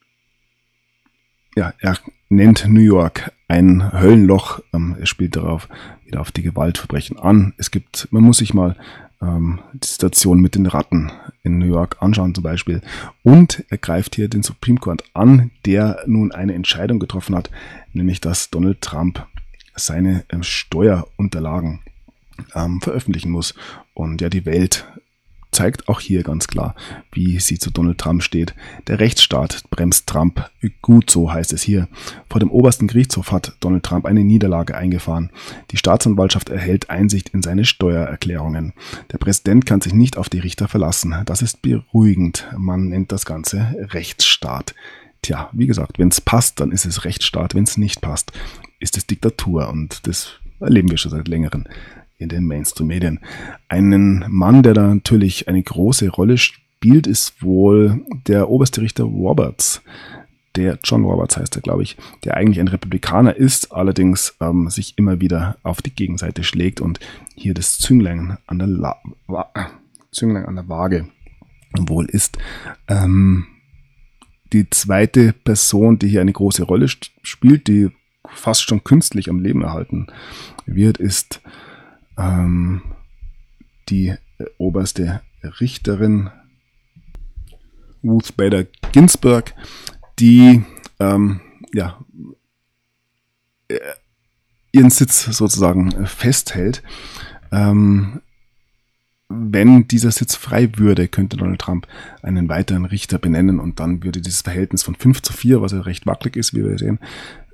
nennt New York ein Höllenloch. Er spielt darauf wieder auf die Gewaltverbrechen an. Man muss sich mal die Situation mit den Ratten in New York anschauen zum Beispiel. Und er greift hier den Supreme Court an, der nun eine Entscheidung getroffen hat, nämlich dass Donald Trump seine Steuerunterlagen veröffentlichen muss. Und die Welt zeigt auch hier ganz klar, wie sie zu Donald Trump steht. Der Rechtsstaat bremst Trump gut, so heißt es hier. Vor dem obersten Gerichtshof hat Donald Trump eine Niederlage eingefahren. Die Staatsanwaltschaft erhält Einsicht in seine Steuererklärungen. Der Präsident kann sich nicht auf die Richter verlassen. Das ist beruhigend. Man nennt das Ganze Rechtsstaat. Tja, wie gesagt, wenn es passt, dann ist es Rechtsstaat. Wenn es nicht passt, ist es Diktatur. Und das erleben wir schon seit längerem in den Mainstream-Medien. Einen Mann, der da natürlich eine große Rolle spielt, ist wohl der oberste Richter Roberts. Der John Roberts heißt er, glaube ich, der eigentlich ein Republikaner ist, allerdings sich immer wieder auf die Gegenseite schlägt und hier das Zünglein an der Waage wohl ist. Die zweite Person, die hier eine große Rolle spielt, die fast schon künstlich am Leben erhalten wird, ist die oberste Richterin Ruth Bader Ginsburg, die ihren Sitz sozusagen festhält. Wenn dieser Sitz frei würde, könnte Donald Trump einen weiteren Richter benennen und dann würde dieses Verhältnis von 5:4, was ja recht wackelig ist, wie wir sehen,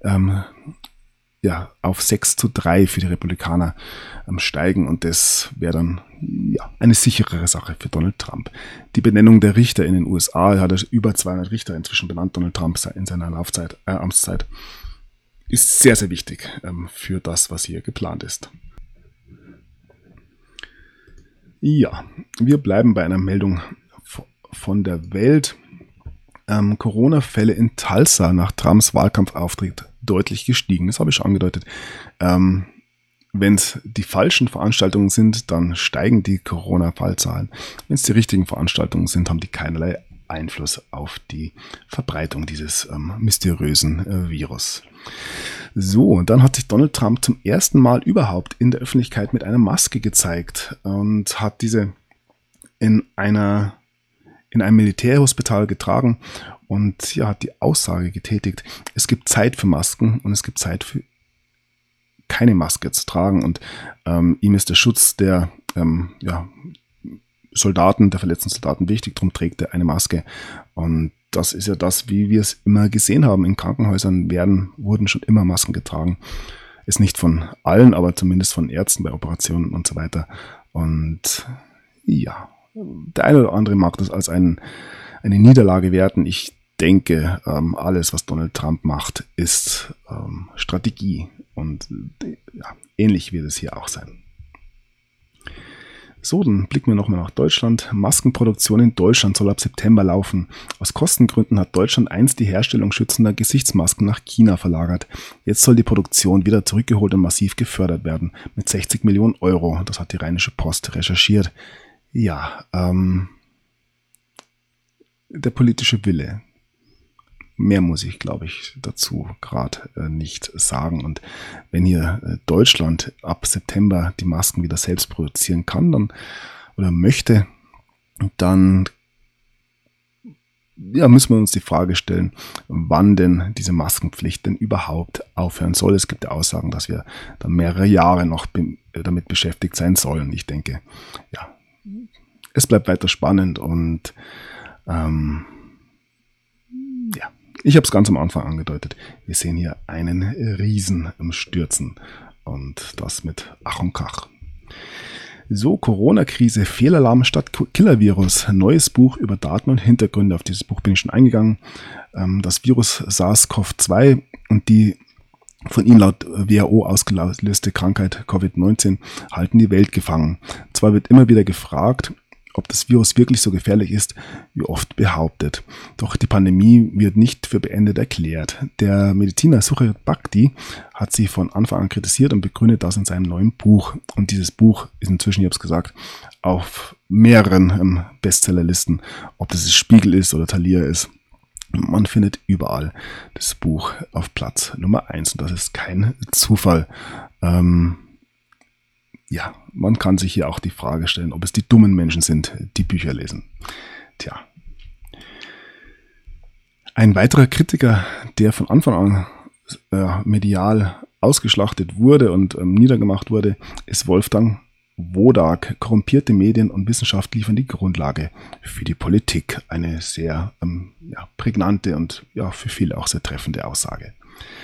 auf 6:3 für die Republikaner steigen und das wäre dann eine sicherere Sache für Donald Trump. Die Benennung der Richter in den USA, hat er über 200 Richter inzwischen benannt, Donald Trump in seiner Amtszeit, ist sehr, sehr wichtig für das, was hier geplant ist. Ja, wir bleiben bei einer Meldung von der Welt. Corona-Fälle in Tulsa nach Trumps Wahlkampfauftritt deutlich gestiegen. Das habe ich schon angedeutet. Wenn es die falschen Veranstaltungen sind, dann steigen die Corona-Fallzahlen. Wenn es die richtigen Veranstaltungen sind, haben die keinerlei Einfluss auf die Verbreitung dieses mysteriösen Virus. So, und dann hat sich Donald Trump zum ersten Mal überhaupt in der Öffentlichkeit mit einer Maske gezeigt und hat diese in einem Militärhospital getragen und hat die Aussage getätigt, es gibt Zeit für Masken und es gibt Zeit für keine Maske zu tragen und ihm ist der Schutz der Soldaten, der verletzten Soldaten wichtig, darum trägt er eine Maske und das ist ja das, wie wir es immer gesehen haben. In Krankenhäusern wurden schon immer Masken getragen. Ist nicht von allen, aber zumindest von Ärzten bei Operationen und so weiter. Und ja, der eine oder andere mag das als eine Niederlage werten. Ich denke, alles, was Donald Trump macht, ist Strategie. Und ähnlich wird es hier auch sein. So, dann blicken wir nochmal nach Deutschland. Maskenproduktion in Deutschland soll ab September laufen. Aus Kostengründen hat Deutschland einst die Herstellung schützender Gesichtsmasken nach China verlagert. Jetzt soll die Produktion wieder zurückgeholt und massiv gefördert werden. Mit 60 Millionen Euro. Das hat die Rheinische Post recherchiert. Ja, der politische Wille. Mehr muss ich, glaube ich, dazu gerade nicht sagen. Und wenn hier Deutschland ab September die Masken wieder selbst produzieren kann dann oder möchte, dann müssen wir uns die Frage stellen, wann denn diese Maskenpflicht denn überhaupt aufhören soll. Es gibt ja Aussagen, dass wir dann mehrere Jahre noch damit beschäftigt sein sollen. Ich denke, es bleibt weiter spannend und ich habe es ganz am Anfang angedeutet. Wir sehen hier einen Riesen im Stürzen und das mit Ach und Krach. So, Corona-Krise, Fehlalarm statt Killer-Virus. Neues Buch über Daten und Hintergründe. Auf dieses Buch bin ich schon eingegangen. Das Virus SARS-CoV-2 und die von ihm laut WHO ausgelöste Krankheit Covid-19 halten die Welt gefangen. Zwar wird immer wieder gefragt, ob das Virus wirklich so gefährlich ist, wie oft behauptet. Doch die Pandemie wird nicht für beendet erklärt. Der Mediziner Sucharit Bhakdi hat sie von Anfang an kritisiert und begründet das in seinem neuen Buch. Und dieses Buch ist inzwischen, ich habe es gesagt, auf mehreren Bestsellerlisten, ob das Spiegel ist oder Thalia ist. Man findet überall das Buch auf Platz Nummer 1 und das ist kein Zufall. Man kann sich hier auch die Frage stellen, ob es die dummen Menschen sind, die Bücher lesen. Tja. Ein weiterer Kritiker, der von Anfang an medial ausgeschlachtet wurde und niedergemacht wurde, ist Wolfgang Wodak. Korrumpierte Medien und Wissenschaft liefern die Grundlage für die Politik. Eine sehr prägnante und für viele auch sehr treffende Aussage.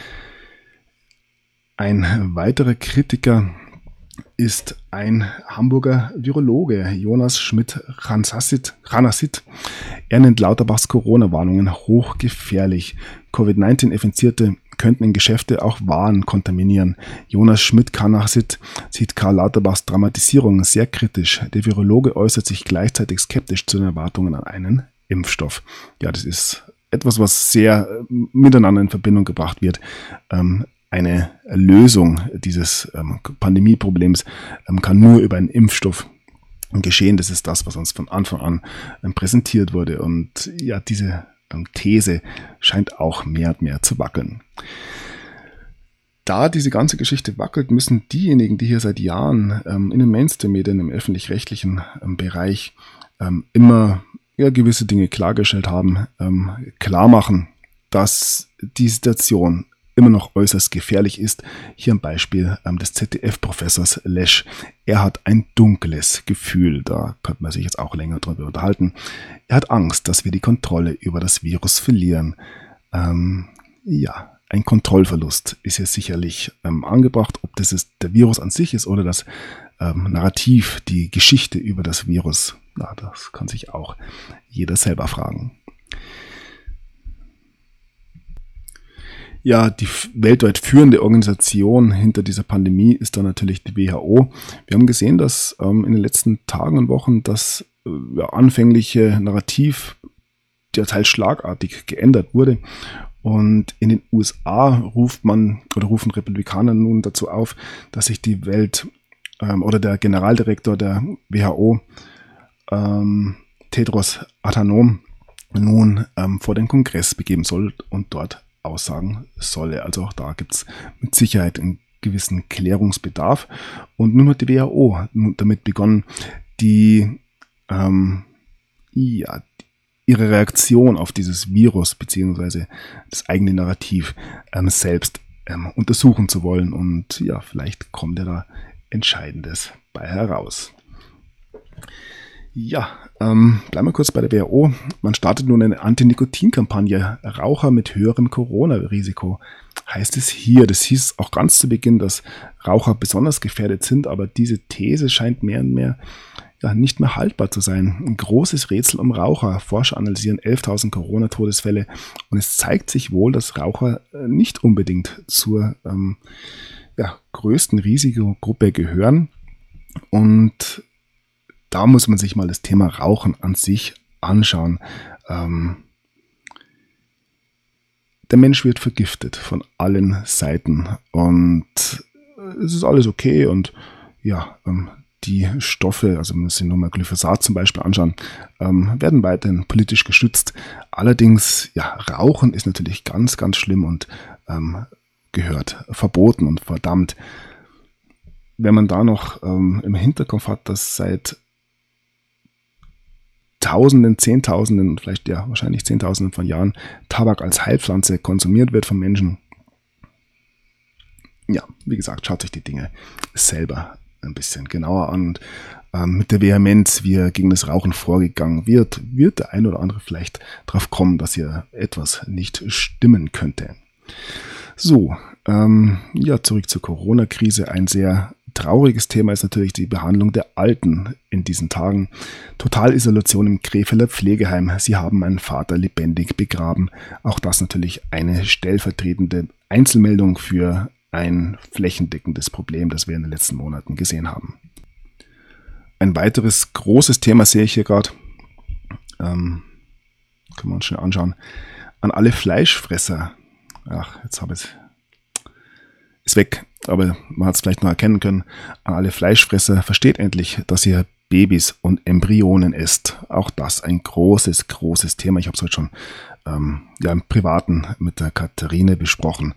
Ein weiterer Kritiker ist ein Hamburger Virologe, Jonas Schmidt-Ranassit. Er nennt Lauterbachs Corona-Warnungen hochgefährlich. Covid-19-Infizierte könnten in Geschäfte auch Waren kontaminieren. Jonas Schmidt-Ranassit sieht Karl Lauterbachs Dramatisierung sehr kritisch. Der Virologe äußert sich gleichzeitig skeptisch zu den Erwartungen an einen Impfstoff. Ja, das ist etwas, was sehr miteinander in Verbindung gebracht wird. Eine Lösung dieses Pandemieproblems kann nur über einen Impfstoff geschehen. Das ist das, was uns von Anfang an präsentiert wurde. Und diese These scheint auch mehr und mehr zu wackeln. Da diese ganze Geschichte wackelt, müssen diejenigen, die hier seit Jahren in den Mainstream-Medien, im öffentlich-rechtlichen Bereich immer gewisse Dinge klargestellt haben, klar machen, dass die Situation immer noch äußerst gefährlich ist. Hier ein Beispiel des ZDF-Professors Lesch. Er hat ein dunkles Gefühl, da könnte man sich jetzt auch länger drüber unterhalten. Er hat Angst, dass wir die Kontrolle über das Virus verlieren. Ein Kontrollverlust ist hier sicherlich angebracht, ob das der Virus an sich ist oder das Narrativ, die Geschichte über das Virus. Das kann sich auch jeder selber fragen. Ja, die weltweit führende Organisation hinter dieser Pandemie ist dann natürlich die WHO. Wir haben gesehen, dass in den letzten Tagen und Wochen das anfängliche Narrativ teils schlagartig geändert wurde. Und in den USA rufen Republikaner nun dazu auf, dass sich die Welt oder der Generaldirektor der WHO, Tedros Adhanom, nun vor den Kongress begeben soll und dort aussagen solle. Also auch da gibt es mit Sicherheit einen gewissen Klärungsbedarf. Und nun hat die WHO damit begonnen, ihre Reaktion auf dieses Virus bzw. das eigene Narrativ selbst untersuchen zu wollen. Und vielleicht kommt ja da Entscheidendes bei heraus. Bleiben wir kurz bei der WHO. Man startet nun eine Anti-Nikotin-Kampagne. Raucher mit höherem Corona-Risiko. Heißt es hier. Das hieß auch ganz zu Beginn, dass Raucher besonders gefährdet sind, aber diese These scheint mehr und mehr nicht mehr haltbar zu sein. Ein großes Rätsel um Raucher. Forscher analysieren 11.000 Corona-Todesfälle und es zeigt sich wohl, dass Raucher nicht unbedingt zur größten Risikogruppe gehören und da muss man sich mal das Thema Rauchen an sich anschauen. Der Mensch wird vergiftet von allen Seiten und es ist alles okay und ja, die Stoffe, also wenn wir uns nur mal Glyphosat zum Beispiel anschauen, werden weiterhin politisch geschützt. Allerdings, ja, Rauchen ist natürlich ganz, ganz schlimm und gehört verboten und verdammt. Wenn man da noch im Hinterkopf hat, dass seit Tausenden, Zehntausenden und vielleicht ja wahrscheinlich Zehntausenden von Jahren Tabak als Heilpflanze konsumiert wird von Menschen. Ja, wie gesagt, schaut euch die Dinge selber ein bisschen genauer an. Und mit der Vehemenz, wie gegen das Rauchen vorgegangen wird der ein oder andere vielleicht drauf kommen, dass hier etwas nicht stimmen könnte. So, ja, zurück zur Corona-Krise. Ein sehr trauriges Thema ist natürlich die Behandlung der Alten in diesen Tagen. Totalisolation im Krefelder Pflegeheim. Sie haben meinen Vater lebendig begraben. Auch das natürlich eine stellvertretende Einzelmeldung für ein flächendeckendes Problem, das wir in den letzten Monaten gesehen haben. Ein weiteres großes Thema sehe ich hier gerade. Können wir uns schnell anschauen. An alle Fleischfresser. Ach, jetzt habe ich es. Ist weg, aber man hat es vielleicht noch erkennen können. An alle Fleischfresser, versteht endlich, dass ihr Babys und Embryonen esst. Auch das ein großes, großes Thema. Ich habe es heute schon im Privaten mit der Katharine besprochen.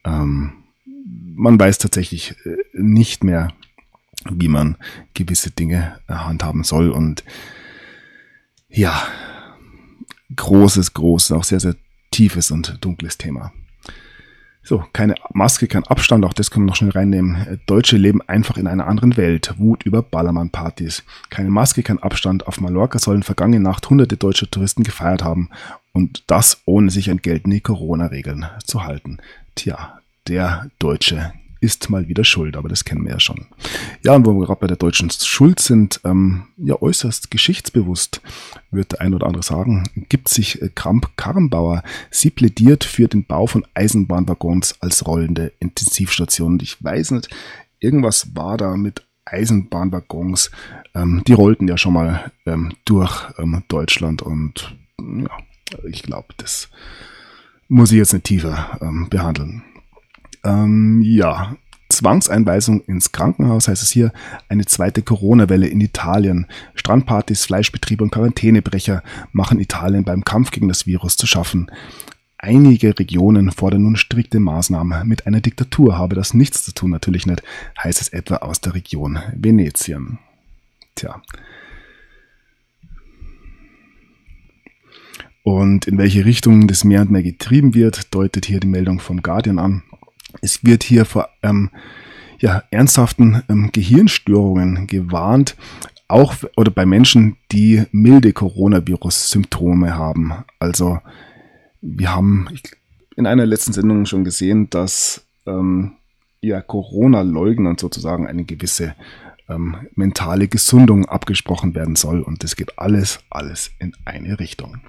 Man weiß tatsächlich nicht mehr, wie man gewisse Dinge handhaben soll. Und ja, großes, auch sehr, sehr tiefes und dunkles Thema. So, keine Maske, kein Abstand, auch das können wir noch schnell reinnehmen. Deutsche leben einfach in einer anderen Welt. Wut über Ballermann-Partys. Keine Maske, kein Abstand. Auf Mallorca sollen vergangene Nacht hunderte deutsche Touristen gefeiert haben. Und das ohne sich an geltende Corona-Regeln zu halten. Tja, der Deutsche ist mal wieder schuld, aber das kennen wir ja schon. Ja, und wo wir gerade bei der deutschen Schuld sind, ja äußerst geschichtsbewusst, wird der ein oder andere sagen, gibt sich Kramp-Karrenbauer. Sie plädiert für den Bau von Eisenbahnwaggons als rollende Intensivstationen. Ich weiß nicht, irgendwas war da mit Eisenbahnwaggons. Die rollten ja schon mal durch Deutschland und ja, ich glaube, das muss ich jetzt nicht tiefer behandeln. Ja, Zwangseinweisung ins Krankenhaus heißt es hier, eine zweite Corona-Welle in Italien. Strandpartys, Fleischbetriebe und Quarantänebrecher machen Italien beim Kampf gegen das Virus zu schaffen. Einige Regionen fordern nun strikte Maßnahmen. Mit einer Diktatur habe das nichts zu tun, natürlich nicht, heißt es etwa aus der Region Venetien. Tja. Und in welche Richtung das mehr und mehr getrieben wird, deutet hier die Meldung vom Guardian an. Es wird hier vor ernsthaften Gehirnstörungen gewarnt, auch oder bei Menschen, die milde Coronavirus-Symptome haben. Also wir haben in einer letzten Sendung schon gesehen, dass Corona-Leugnern sozusagen eine gewisse mentale Gesundung abgesprochen werden soll. Und das geht alles in eine Richtung.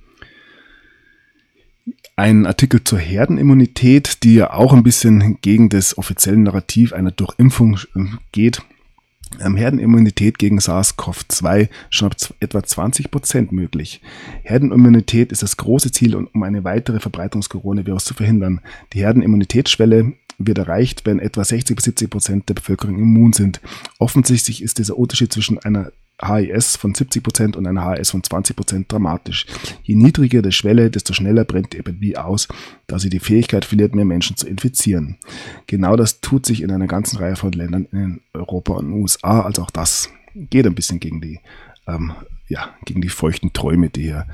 Ein Artikel zur Herdenimmunität, die ja auch ein bisschen gegen das offizielle Narrativ einer Durchimpfung geht. Herdenimmunität gegen SARS-CoV-2 schon ab etwa 20% möglich. Herdenimmunität ist das große Ziel, um eine weitere Verbreitung des Coronavirus zu verhindern. Die Herdenimmunitätsschwelle wird erreicht, wenn etwa 60-70% der Bevölkerung immun sind. Offensichtlich ist dieser Unterschied zwischen einer HIS von 70% und einer HIS von 20% dramatisch. Je niedriger die Schwelle, desto schneller brennt die Epidemie aus, da sie die Fähigkeit verliert, mehr Menschen zu infizieren. Genau das tut sich in einer ganzen Reihe von Ländern in Europa und den USA. Also auch das geht ein bisschen gegen die feuchten Träume, die hier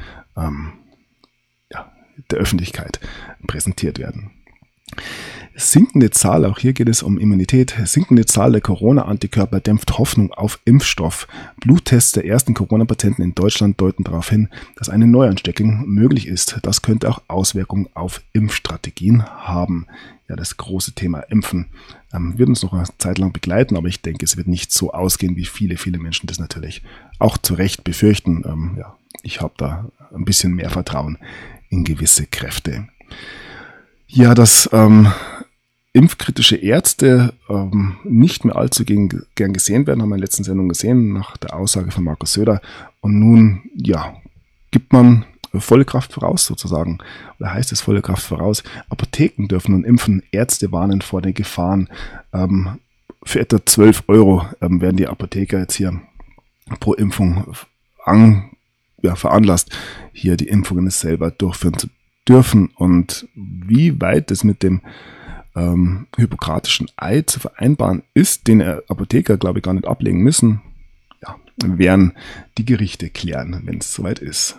der Öffentlichkeit präsentiert werden. Sinkende Zahl, auch hier geht es um Immunität, sinkende Zahl der Corona-Antikörper dämpft Hoffnung auf Impfstoff. Bluttests der ersten Corona-Patienten in Deutschland deuten darauf hin, dass eine Neuansteckung möglich ist. Das könnte auch Auswirkungen auf Impfstrategien haben. Ja, das große Thema Impfen wird uns noch eine Zeit lang begleiten, aber ich denke, es wird nicht so ausgehen, wie viele Menschen das natürlich auch zu Recht befürchten. Ich habe da ein bisschen mehr Vertrauen in gewisse Kräfte. Ja, das impfkritische Ärzte nicht mehr allzu gern gesehen werden, haben wir in der letzten Sendung gesehen, nach der Aussage von Markus Söder. Und nun, ja, gibt man volle Kraft voraus sozusagen. Oder heißt es volle Kraft voraus? Apotheken dürfen nun impfen, Ärzte warnen vor den Gefahren. Für etwa 12 Euro werden die Apotheker jetzt hier pro Impfung veranlasst, hier die Impfungen selber durchführen zu dürfen. Und wie weit es mit dem hippokratischen Eid zu vereinbaren ist, den Apotheker, glaube ich, gar nicht ablegen müssen, ja, werden die Gerichte klären, wenn es soweit ist.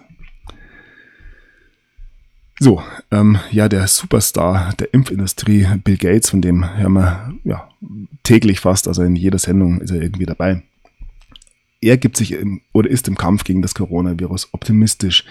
So, der Superstar der Impfindustrie, Bill Gates, von dem hören wir täglich fast, also in jeder Sendung ist er irgendwie dabei. Er gibt sich ist im Kampf gegen das Coronavirus optimistisch.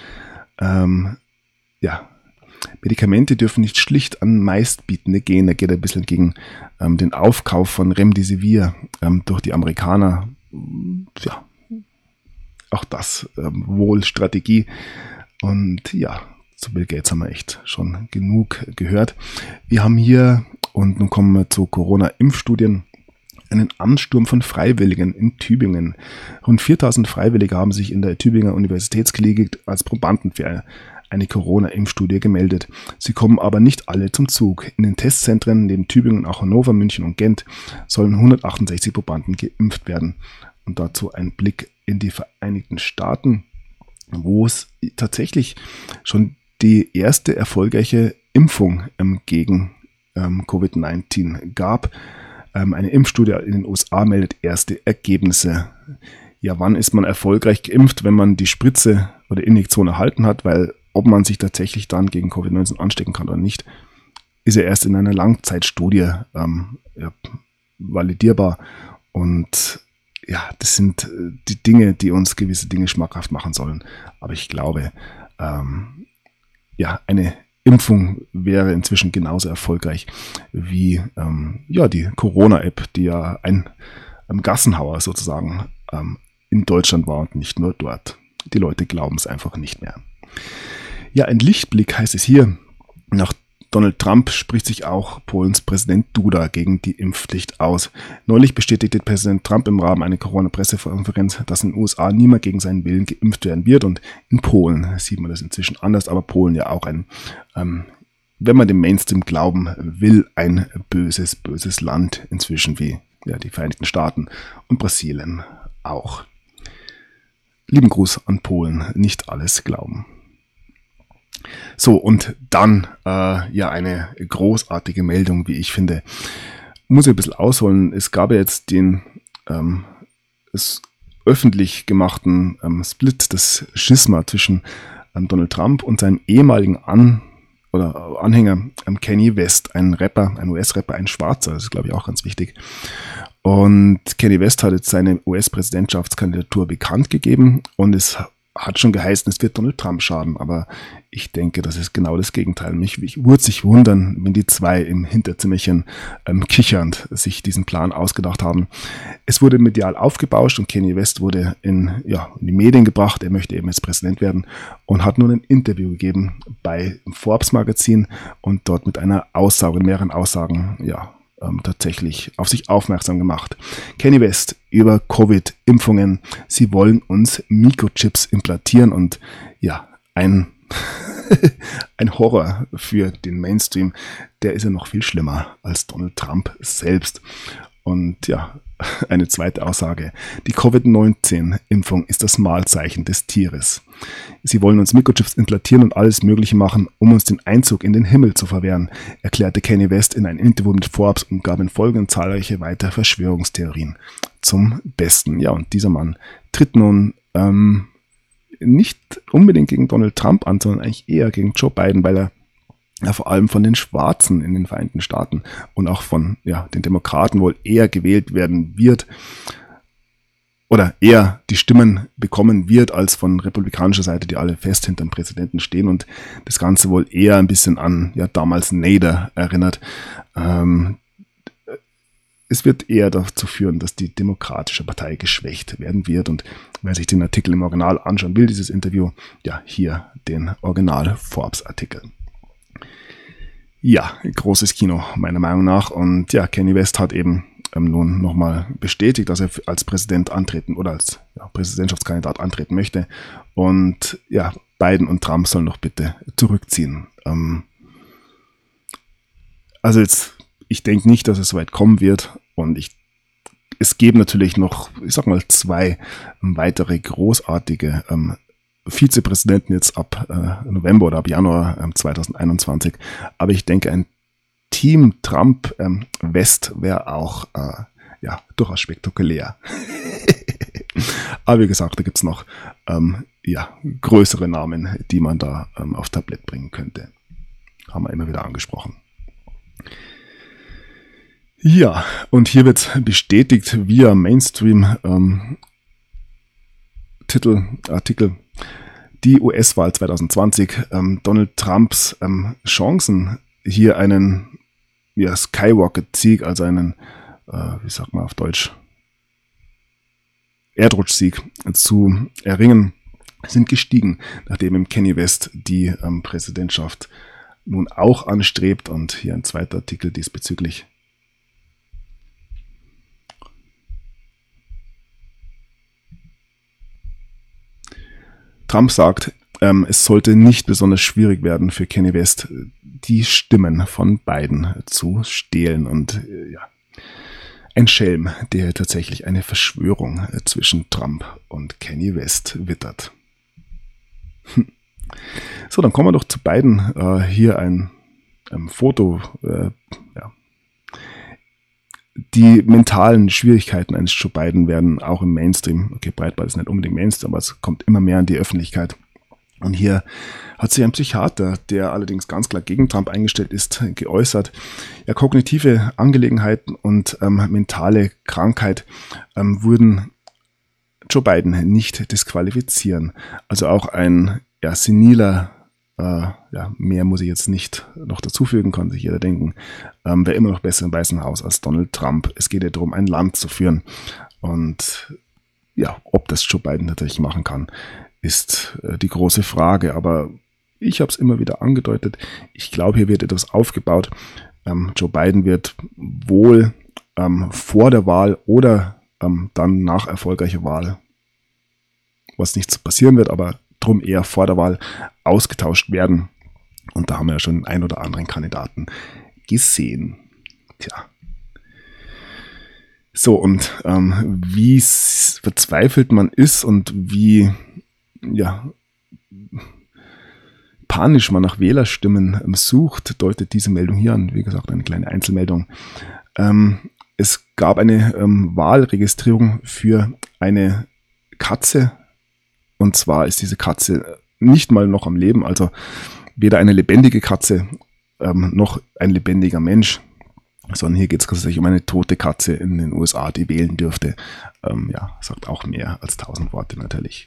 Medikamente dürfen nicht schlicht an Meistbietende gehen. Da geht er ein bisschen gegen den Aufkauf von Remdesivir durch die Amerikaner. Ja, auch das wohl Strategie. Und ja, zu Bill Gates haben wir echt schon genug gehört. Wir haben hier, und nun kommen wir zu Corona-Impfstudien, einen Ansturm von Freiwilligen in Tübingen. Rund 4000 Freiwillige haben sich in der Tübinger Universitätsklinik als Probanden für eine Corona-Impfstudie gemeldet. Sie kommen aber nicht alle zum Zug. In den Testzentren neben Tübingen, auch Hannover, München und Gent sollen 168 Probanden geimpft werden. Und dazu ein Blick in die Vereinigten Staaten, wo es tatsächlich schon die erste erfolgreiche Impfung gegen Covid-19 gab. Eine Impfstudie in den USA meldet erste Ergebnisse. Ja, wann ist man erfolgreich geimpft, wenn man die Spritze oder Injektion erhalten hat? Weil ob man sich tatsächlich dann gegen Covid-19 anstecken kann oder nicht, ist ja erst in einer Langzeitstudie validierbar. Und ja, das sind die Dinge, die uns gewisse Dinge schmackhaft machen sollen. Aber ich glaube, eine Impfung wäre inzwischen genauso erfolgreich wie die Corona-App, die ja ein Gassenhauer sozusagen in Deutschland war und nicht nur dort. Die Leute glauben es einfach nicht mehr. Ja, ein Lichtblick heißt es hier. Nach Donald Trump spricht sich auch Polens Präsident Duda gegen die Impfpflicht aus. Neulich bestätigte Präsident Trump im Rahmen einer Corona-Pressekonferenz, dass in den USA niemand gegen seinen Willen geimpft werden wird. Und in Polen sieht man das inzwischen anders, aber Polen ja auch ein, wenn man dem Mainstream glauben will, ein böses, böses Land inzwischen wie die Vereinigten Staaten und Brasilien auch. Lieben Gruß an Polen, nicht alles glauben. So, und dann eine großartige Meldung, wie ich finde. Muss ich ein bisschen ausholen. Es gab ja jetzt den öffentlich gemachten Split, das Schisma zwischen Donald Trump und seinem ehemaligen Anhänger Kanye West, ein Rapper, ein US-Rapper, ein Schwarzer, das ist glaube ich auch ganz wichtig. Und Kanye West hat jetzt seine US-Präsidentschaftskandidatur bekannt gegeben und es hat schon geheißen, es wird Donald Trump schaden, aber ich denke, das ist genau das Gegenteil. Mich würde sich wundern, wenn die zwei im Hinterzimmerchen kichernd sich diesen Plan ausgedacht haben. Es wurde medial aufgebauscht und Kanye West wurde in die Medien gebracht. Er möchte eben jetzt Präsident werden und hat nun ein Interview gegeben bei Forbes Magazin und dort mit einer Aussage, mehreren Aussagen, tatsächlich auf sich aufmerksam gemacht. Kanye West über Covid-Impfungen. Sie wollen uns Mikrochips implantieren und ein Horror für den Mainstream. Der ist ja noch viel schlimmer als Donald Trump selbst. Und eine zweite Aussage. Die Covid-19-Impfung ist das Mahlzeichen des Tieres. Sie wollen uns Mikrochips implantieren und alles Mögliche machen, um uns den Einzug in den Himmel zu verwehren, erklärte Kanye West in einem Interview mit Forbes und gab in Folge zahlreiche weitere Verschwörungstheorien zum Besten. Ja, und dieser Mann tritt nun nicht unbedingt gegen Donald Trump an, sondern eigentlich eher gegen Joe Biden, weil er vor allem von den Schwarzen in den Vereinigten Staaten und auch von den Demokraten wohl eher gewählt werden wird oder eher die Stimmen bekommen wird als von republikanischer Seite, die alle fest hinter dem Präsidenten stehen und das Ganze wohl eher ein bisschen an damals Nader erinnert. Es wird eher dazu führen, dass die Demokratische Partei geschwächt werden wird und wer sich den Artikel im Original anschauen will, dieses Interview, hier den Original Forbes-Artikel. Ja, großes Kino, meiner Meinung nach. Und ja, Kanye West hat eben nun nochmal bestätigt, dass er als Präsident antreten oder als Präsidentschaftskandidat antreten möchte. Und ja, Biden und Trump sollen doch bitte zurückziehen. Also jetzt, ich denke nicht, dass es so weit kommen wird. Und es gäbe natürlich noch, ich sag mal, 2 weitere großartige Vizepräsidenten jetzt ab November oder ab Januar 2021. Aber ich denke, ein Team Trump-West wäre auch durchaus spektakulär. Aber wie gesagt, da gibt es noch größere Namen, die man da aufs Tablett bringen könnte. Haben wir immer wieder angesprochen. Ja, und hier wird bestätigt via Mainstream-Artikel die US-Wahl 2020, Donald Trumps Chancen, hier einen Skywalker-Sieg, also einen, wie sagt man auf Deutsch, Erdrutschsieg zu erringen, sind gestiegen, nachdem im Kanye West die Präsidentschaft nun auch anstrebt. Und hier ein zweiter Artikel diesbezüglich. Trump sagt, es sollte nicht besonders schwierig werden für Kanye West, die Stimmen von Biden zu stehlen. Und ein Schelm, der tatsächlich eine Verschwörung zwischen Trump und Kanye West wittert. So, dann kommen wir doch zu Biden. Hier ein Foto. Die mentalen Schwierigkeiten eines Joe Biden werden auch im Mainstream, okay, Breitbart ist nicht unbedingt Mainstream, aber es kommt immer mehr in die Öffentlichkeit. Und hier hat sich ein Psychiater, der allerdings ganz klar gegen Trump eingestellt ist, geäußert. Ja, kognitive Angelegenheiten und mentale Krankheit würden Joe Biden nicht disqualifizieren. Also auch ein seniler, mehr muss ich jetzt nicht noch dazufügen, kann sich jeder denken, wäre immer noch besser im Weißen Haus als Donald Trump. Es geht ja darum, ein Land zu führen. Und ja, ob das Joe Biden natürlich machen kann, ist die große Frage. Aber ich habe es immer wieder angedeutet. Ich glaube, hier wird etwas aufgebaut. Joe Biden wird wohl vor der Wahl oder dann nach erfolgreicher Wahl, was nicht so passieren wird, aber drum eher vor der Wahl ausgetauscht werden. Und da haben wir ja schon einen oder anderen Kandidaten gesehen. Tja. So, und wie verzweifelt man ist und wie panisch man nach Wählerstimmen sucht, deutet diese Meldung hier an. Wie gesagt, eine kleine Einzelmeldung. Es gab eine Wahlregistrierung für eine Katze. Und zwar ist diese Katze nicht mal noch am Leben, also weder eine lebendige Katze noch ein lebendiger Mensch, sondern hier geht es tatsächlich um eine tote Katze in den USA, die wählen dürfte. Sagt auch mehr als 1000 Worte natürlich.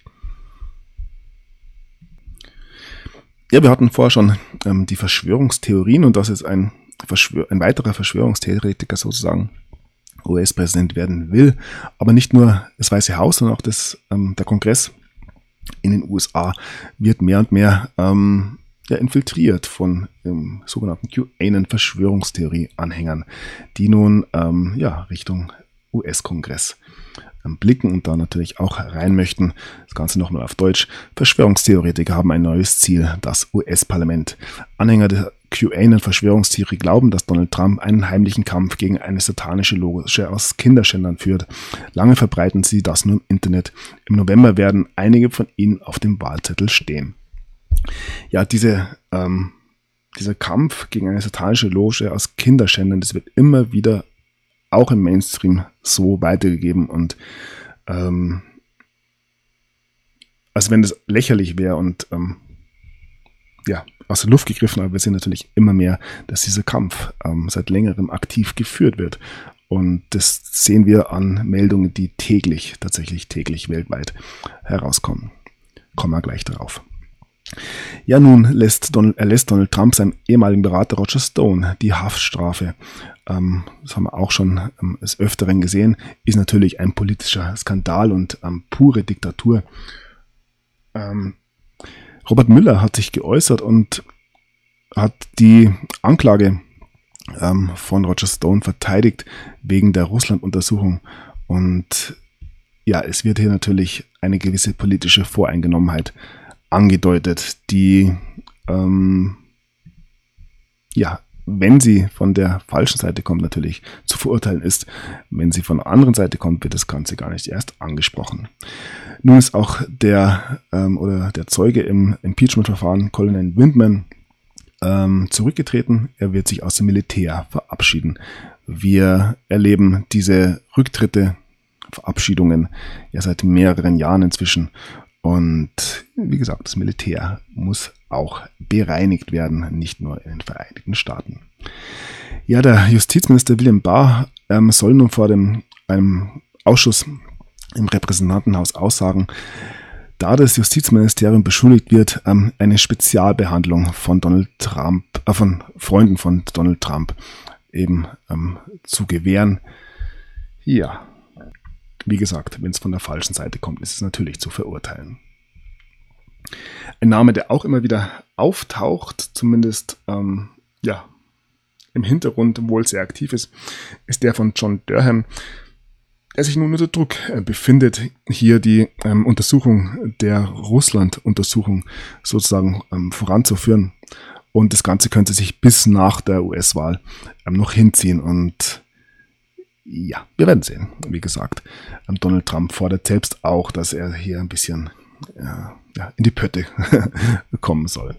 Ja, wir hatten vorher schon die Verschwörungstheorien und das ist ein weiterer Verschwörungstheoretiker sozusagen US-Präsident werden will, aber nicht nur das Weiße Haus, sondern auch der Kongress in den USA wird mehr und mehr infiltriert von sogenannten QAnon-Verschwörungstheorie-Anhängern, die nun Richtung US-Kongress blicken und da natürlich auch rein möchten. Das Ganze nochmal auf Deutsch. Verschwörungstheoretiker haben ein neues Ziel, das US-Parlament. Anhänger der QAnon-Verschwörungstheorie glauben, dass Donald Trump einen heimlichen Kampf gegen eine satanische Loge aus Kinderschändern führt. Lange verbreiten sie das nur im Internet. Im November werden einige von ihnen auf dem Wahlzettel stehen. Ja, dieser Kampf gegen eine satanische Loge aus Kinderschändern, das wird immer wieder auch im Mainstream so weitergegeben und als wenn das lächerlich wäre und aus der Luft gegriffen, aber wir sehen natürlich immer mehr, dass dieser Kampf seit längerem aktiv geführt wird. Und das sehen wir an Meldungen, die tatsächlich täglich weltweit herauskommen. Kommen wir gleich darauf. Ja, nun erlässt Donald Trump seinem ehemaligen Berater Roger Stone die Haftstrafe. Das haben wir auch schon des Öfteren gesehen, ist natürlich ein politischer Skandal und pure Diktatur. Robert Mueller hat sich geäußert und hat die Anklage von Roger Stone verteidigt wegen der Russland-Untersuchung. Und ja, es wird hier natürlich eine gewisse politische Voreingenommenheit angedeutet, die wenn sie von der falschen Seite kommt, natürlich zu verurteilen ist. Wenn sie von der anderen Seite kommt, wird das Ganze gar nicht erst angesprochen. Nun ist auch der Zeuge im Impeachment-Verfahren, Colonel Windman, zurückgetreten. Er wird sich aus dem Militär verabschieden. Wir erleben diese Rücktritte, Verabschiedungen ja seit mehreren Jahren inzwischen. Und wie gesagt, das Militär muss auch bereinigt werden, nicht nur in den Vereinigten Staaten. Ja, der Justizminister William Barr soll nun vor einem Ausschuss im Repräsentantenhaus aussagen, da das Justizministerium beschuldigt wird, eine Spezialbehandlung von Donald Trump, von Freunden von Donald Trump eben zu gewähren. Ja, wie gesagt, wenn es von der falschen Seite kommt, ist es natürlich zu verurteilen. Ein Name, der auch immer wieder auftaucht, zumindest im Hintergrund wohl sehr aktiv ist der von John Durham, der sich nun unter Druck befindet, hier die Untersuchung der Russland-Untersuchung sozusagen voranzuführen. Und das Ganze könnte sich bis nach der US-Wahl noch hinziehen. Und ja, wir werden sehen. Wie gesagt, Donald Trump fordert selbst auch, dass er hier ein bisschen in die Pötte kommen soll.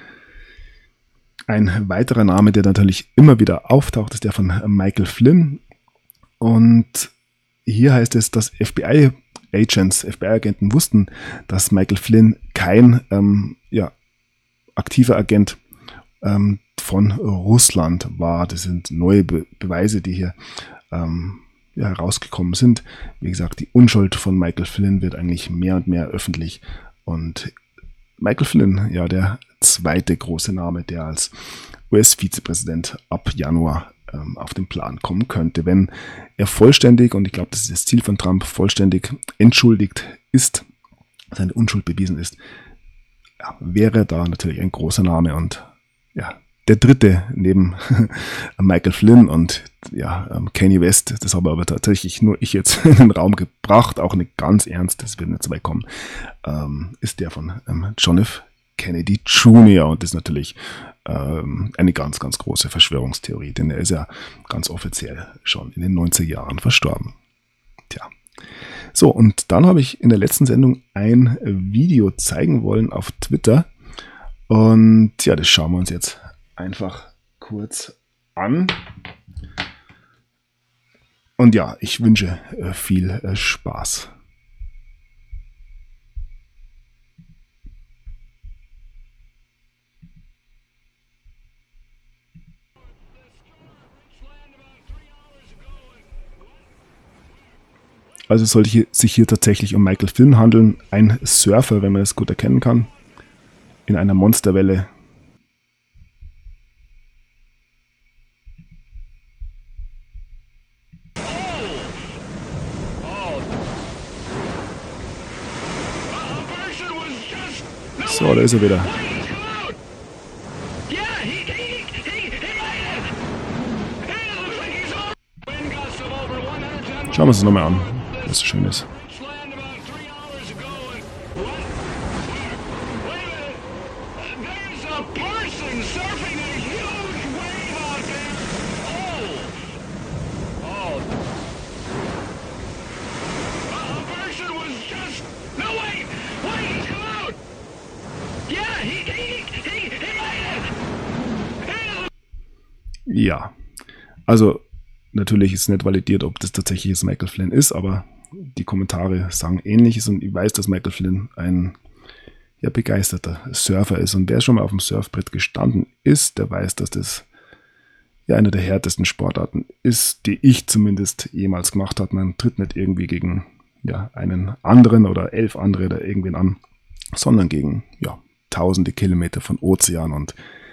Ein weiterer Name, der natürlich immer wieder auftaucht, ist der von Michael Flynn. Und hier heißt es, dass FBI-Agenten wussten, dass Michael Flynn kein aktiver Agent von Russland war. Das sind neue Beweise, die hier herausgekommen sind. Wie gesagt, die Unschuld von Michael Flynn wird eigentlich mehr und mehr öffentlich. Und Michael Flynn, ja, der zweite große Name, der als US-Vizepräsident ab Januar auf den Plan kommen könnte, wenn er vollständig, und ich glaube, das ist das Ziel von Trump, vollständig entschuldigt ist, seine Unschuld bewiesen ist, ja, wäre da natürlich ein großer Name und ja, der dritte neben Michael Flynn und Kanye West, das habe aber tatsächlich nur ich jetzt in den Raum gebracht, auch nicht ganz ernst, das wird nicht so weit kommen, ist der von John F. Kennedy Jr. Und das ist natürlich eine ganz, ganz große Verschwörungstheorie, denn er ist ja ganz offiziell schon in den 90er Jahren verstorben. Tja. So, und dann habe ich in der letzten Sendung ein Video zeigen wollen auf Twitter und ja, das schauen wir uns jetzt einfach kurz an. Und ja, ich wünsche viel Spaß. Also es sollte sich hier tatsächlich um Michael Flynn handeln, ein Surfer, wenn man das gut erkennen kann, in einer Monsterwelle. So, da ist er wieder. Schauen wir uns das nochmal an, was so schön ist. Ja, also natürlich ist nicht validiert, ob das tatsächlich jetzt Michael Flynn ist, aber die Kommentare sagen Ähnliches und ich weiß, dass Michael Flynn ein begeisterter Surfer ist und wer schon mal auf dem Surfbrett gestanden ist, der weiß, dass das eine der härtesten Sportarten ist, die ich zumindest jemals gemacht habe. Man tritt nicht irgendwie gegen einen anderen oder 11 andere oder irgendwen an, sondern gegen tausende Kilometer von Ozean und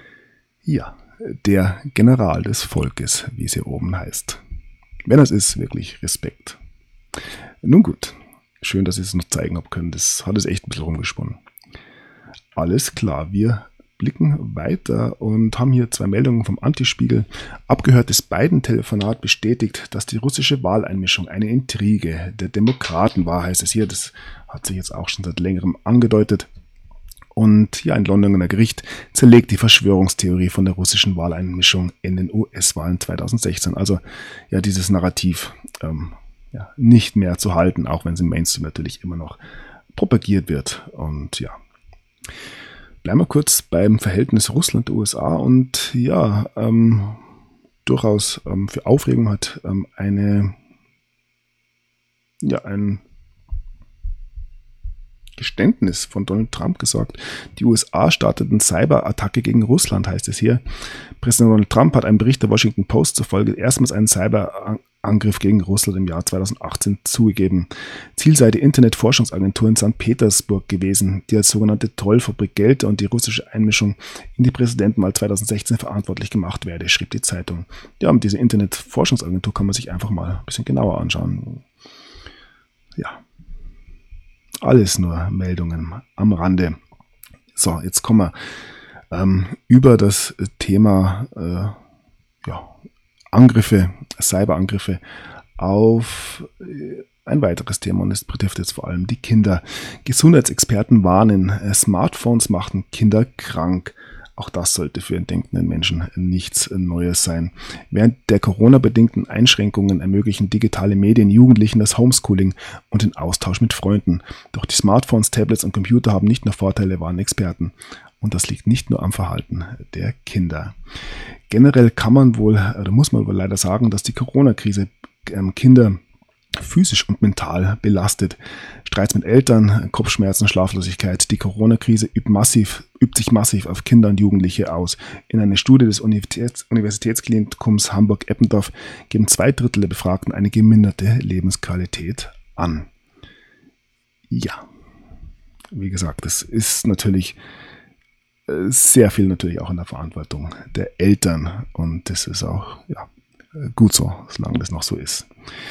der General des Volkes, wie es hier oben heißt. Wenn es ist, wirklich Respekt. Nun gut, schön, dass ich es noch zeigen habe können. Das hat es echt ein bisschen rumgesponnen. Alles klar, wir blicken weiter und haben hier 2 Meldungen vom Antispiegel. Abgehörtes Biden-Telefonat bestätigt, dass die russische Wahleinmischung eine Intrige der Demokraten war, heißt es hier. Das hat sich jetzt auch schon seit längerem angedeutet. Und ja, ein Londoner Gericht zerlegt die Verschwörungstheorie von der russischen Wahleinmischung in den US-Wahlen 2016. Also ja, dieses Narrativ nicht mehr zu halten, auch wenn es im Mainstream natürlich immer noch propagiert wird. Und ja, bleiben wir kurz beim Verhältnis Russland-USA und ja, durchaus für Aufregung hat ein Geständnis von Donald Trump gesagt. Die USA starteten Cyberattacke gegen Russland, heißt es hier. Präsident Donald Trump hat einem Bericht der Washington Post zufolge erstmals einen Cyberangriff gegen Russland im Jahr 2018 zugegeben. Ziel sei die Internetforschungsagentur in St. Petersburg gewesen, die als sogenannte Trollfabrik gelte und die russische Einmischung in die Präsidentenwahl 2016 verantwortlich gemacht werde, schrieb die Zeitung. Ja, und diese Internetforschungsagentur kann man sich einfach mal ein bisschen genauer anschauen. Ja. Alles nur Meldungen am Rande. So, jetzt kommen wir über das Thema Angriffe, Cyberangriffe auf ein weiteres Thema und es betrifft jetzt vor allem die Kinder. Gesundheitsexperten warnen, Smartphones machten Kinder krank. Auch das sollte für einen denkenden Menschen nichts Neues sein. Während der Corona-bedingten Einschränkungen ermöglichen digitale Medien Jugendlichen das Homeschooling und den Austausch mit Freunden. Doch die Smartphones, Tablets und Computer haben nicht nur Vorteile, warnen Experten. Und das liegt nicht nur am Verhalten der Kinder. Generell muss man wohl leider sagen, dass die Corona-Krise Kinder physisch und mental belastet. Streits mit Eltern, Kopfschmerzen, Schlaflosigkeit. Die Corona-Krise übt sich massiv auf Kinder und Jugendliche aus. In einer Studie des Universitätsklinikums Hamburg-Eppendorf geben 2/3 der Befragten eine geminderte Lebensqualität an. Ja, wie gesagt, das ist natürlich sehr viel natürlich auch in der Verantwortung der Eltern und das ist auch gut so, solange das noch so ist.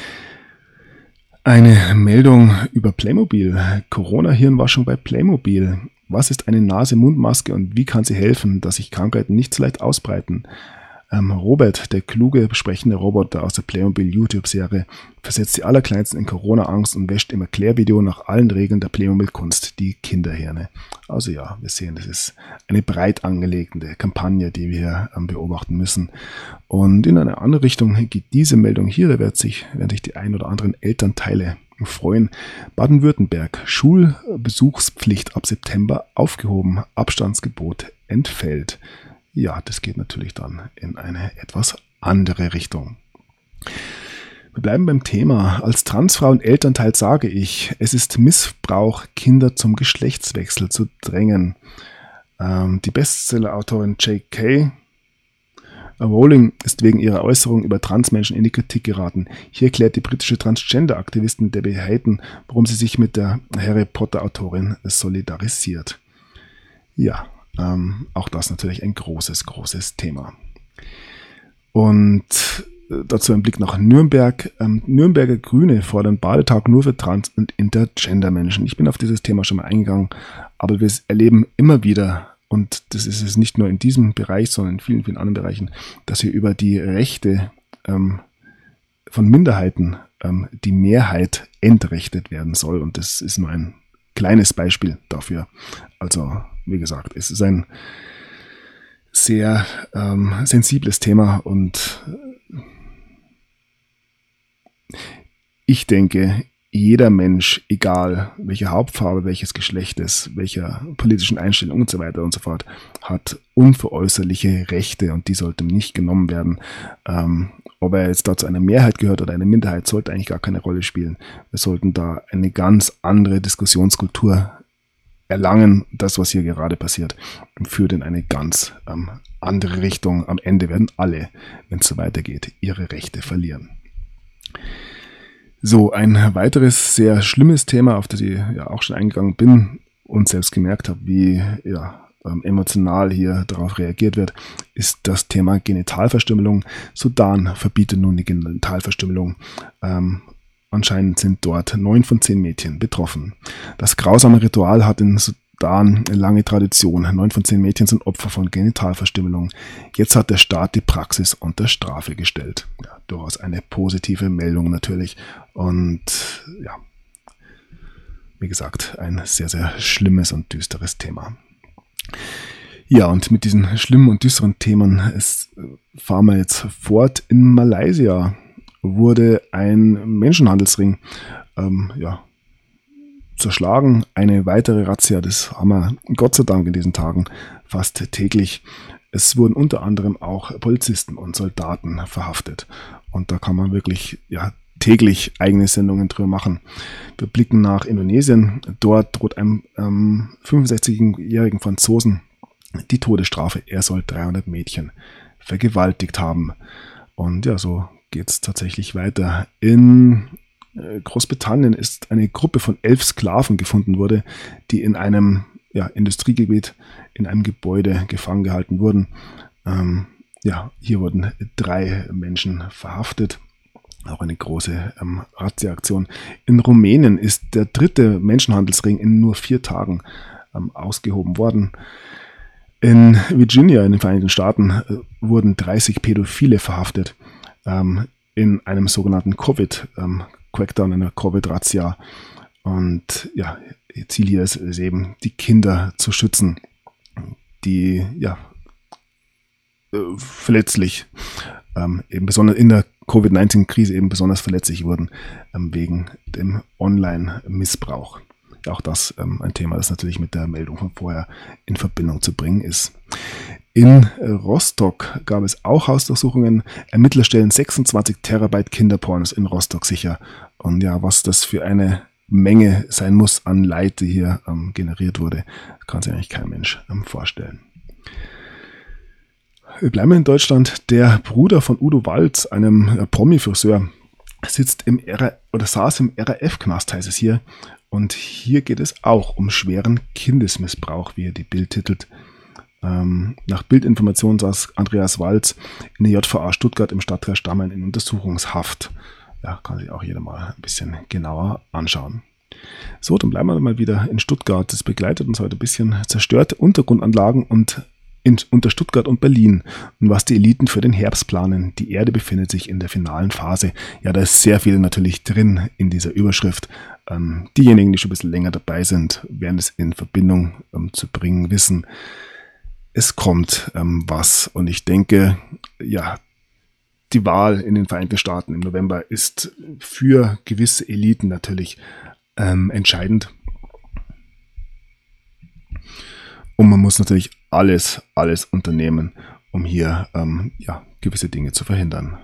Eine Meldung über Playmobil. Corona-Hirnwaschung bei Playmobil. Was ist eine Nase-Mund-Maske und wie kann sie helfen, dass sich Krankheiten nicht so leicht ausbreiten? Robert, der kluge, sprechende Roboter aus der Playmobil-YouTube-Serie, versetzt die Allerkleinsten in Corona-Angst und wäscht im Erklärvideo nach allen Regeln der Playmobil-Kunst die Kinderhirne. Also ja, wir sehen, das ist eine breit angelegte Kampagne, die wir hier beobachten müssen. Und in eine andere Richtung geht diese Meldung hier, da werden sich die ein oder anderen Elternteile freuen. Baden-Württemberg, Schulbesuchspflicht ab September aufgehoben, Abstandsgebot entfällt. Ja, das geht natürlich dann in eine etwas andere Richtung. Wir bleiben beim Thema. Als Transfrau und Elternteil sage ich, es ist Missbrauch, Kinder zum Geschlechtswechsel zu drängen. Die Bestseller-Autorin J.K. Rowling ist wegen ihrer Äußerungen über Transmenschen in die Kritik geraten. Hier erklärt die britische Transgender-Aktivistin Debbie Hayton, warum sie sich mit der Harry Potter-Autorin solidarisiert. Ja, auch das natürlich ein großes Thema. Und dazu ein Blick nach Nürnberg. Nürnberger Grüne fordern Badetag nur für Trans- und Intergender-Menschen. Ich bin auf dieses Thema schon mal eingegangen, aber wir erleben immer wieder, und das ist es nicht nur in diesem Bereich, sondern in vielen, vielen anderen Bereichen, dass hier über die Rechte von Minderheiten die Mehrheit entrechtet werden soll. Und das ist nur ein kleines Beispiel dafür. Also, wie gesagt, es ist ein sehr sensibles Thema und ich denke, jeder Mensch, egal welche Hautfarbe, welches Geschlechtes, welcher politischen Einstellung und so weiter und so fort, hat unveräußerliche Rechte und die sollten nicht genommen werden. Ob er jetzt da zu einer Mehrheit gehört oder einer Minderheit, sollte eigentlich gar keine Rolle spielen. Wir sollten da eine ganz andere Diskussionskultur erlangen. Das, was hier gerade passiert, führt in eine ganz andere Richtung. Am Ende werden alle, wenn es so weitergeht, ihre Rechte verlieren. So, ein weiteres sehr schlimmes Thema, auf das ich ja auch schon eingegangen bin und selbst gemerkt habe, wie emotional hier darauf reagiert wird, ist das Thema Genitalverstümmelung. Sudan verbietet nun die Genitalverstümmelung. Anscheinend sind dort 9 von 10 Mädchen betroffen. Das grausame Ritual hat in Sudan Kasachstan, lange Tradition. 9 von 10 Mädchen sind Opfer von Genitalverstümmelung. Jetzt hat der Staat die Praxis unter Strafe gestellt. Ja, durchaus eine positive Meldung natürlich. Und ja, wie gesagt, ein sehr, sehr schlimmes und düsteres Thema. Ja, und mit diesen schlimmen und düsteren Themen fahren wir jetzt fort. In Malaysia wurde ein Menschenhandelsring zerschlagen. Eine weitere Razzia, das haben wir Gott sei Dank in diesen Tagen fast täglich. Es wurden unter anderem auch Polizisten und Soldaten verhaftet. Und da kann man wirklich täglich eigene Sendungen drüber machen. Wir blicken nach Indonesien. Dort droht einem 65-jährigen Franzosen die Todesstrafe. Er soll 300 Mädchen vergewaltigt haben. Und ja, so geht es tatsächlich weiter. In Großbritannien ist eine Gruppe von 11 Sklaven gefunden wurde, die in einem Industriegebiet, in einem Gebäude gefangen gehalten wurden. Hier wurden 3 Menschen verhaftet. Auch eine große Razzia-Aktion. In Rumänien ist der 3. Menschenhandelsring in nur 4 Tagen ausgehoben worden. In Virginia, in den Vereinigten Staaten, wurden 30 Pädophile verhaftet in einem sogenannten Crackdown, einer Covid-Razzia. Und ja, Ziel hier ist es eben, die Kinder zu schützen, die verletzlich, eben besonders in der Covid-19-Krise eben besonders verletzlich wurden wegen dem Online-Missbrauch. Auch das ein Thema, das natürlich mit der Meldung von vorher in Verbindung zu bringen ist. In Rostock gab es auch Hausdurchsuchungen. Ermittler stellen 26 Terabyte Kinderpornos in Rostock sicher. Und ja, was das für eine Menge sein muss an Leid, die hier generiert wurde, kann sich eigentlich kein Mensch vorstellen. Wir bleiben in Deutschland. Der Bruder von Udo Walz, einem Promi-Friseur, saß im RAF-Knast, heißt es hier. Und hier geht es auch um schweren Kindesmissbrauch, wie er die Bild titelt. Nach Bildinformationen saß Andreas Walz in der JVA Stuttgart im Stadtkreis Stammheim in Untersuchungshaft. Ja, kann sich auch jeder mal ein bisschen genauer anschauen. So, dann bleiben wir mal wieder in Stuttgart. Das begleitet uns heute ein bisschen. Zerstörte Untergrundanlagen unter Stuttgart und Berlin und was die Eliten für den Herbst planen. Die Erde befindet sich in der finalen Phase. Ja, da ist sehr viel natürlich drin in dieser Überschrift. Diejenigen, die schon ein bisschen länger dabei sind, werden es in Verbindung zu bringen wissen. Es kommt was und ich denke, ja, die Wahl in den Vereinigten Staaten im November ist für gewisse Eliten natürlich entscheidend. Und man muss natürlich alles unternehmen, um hier gewisse Dinge zu verhindern.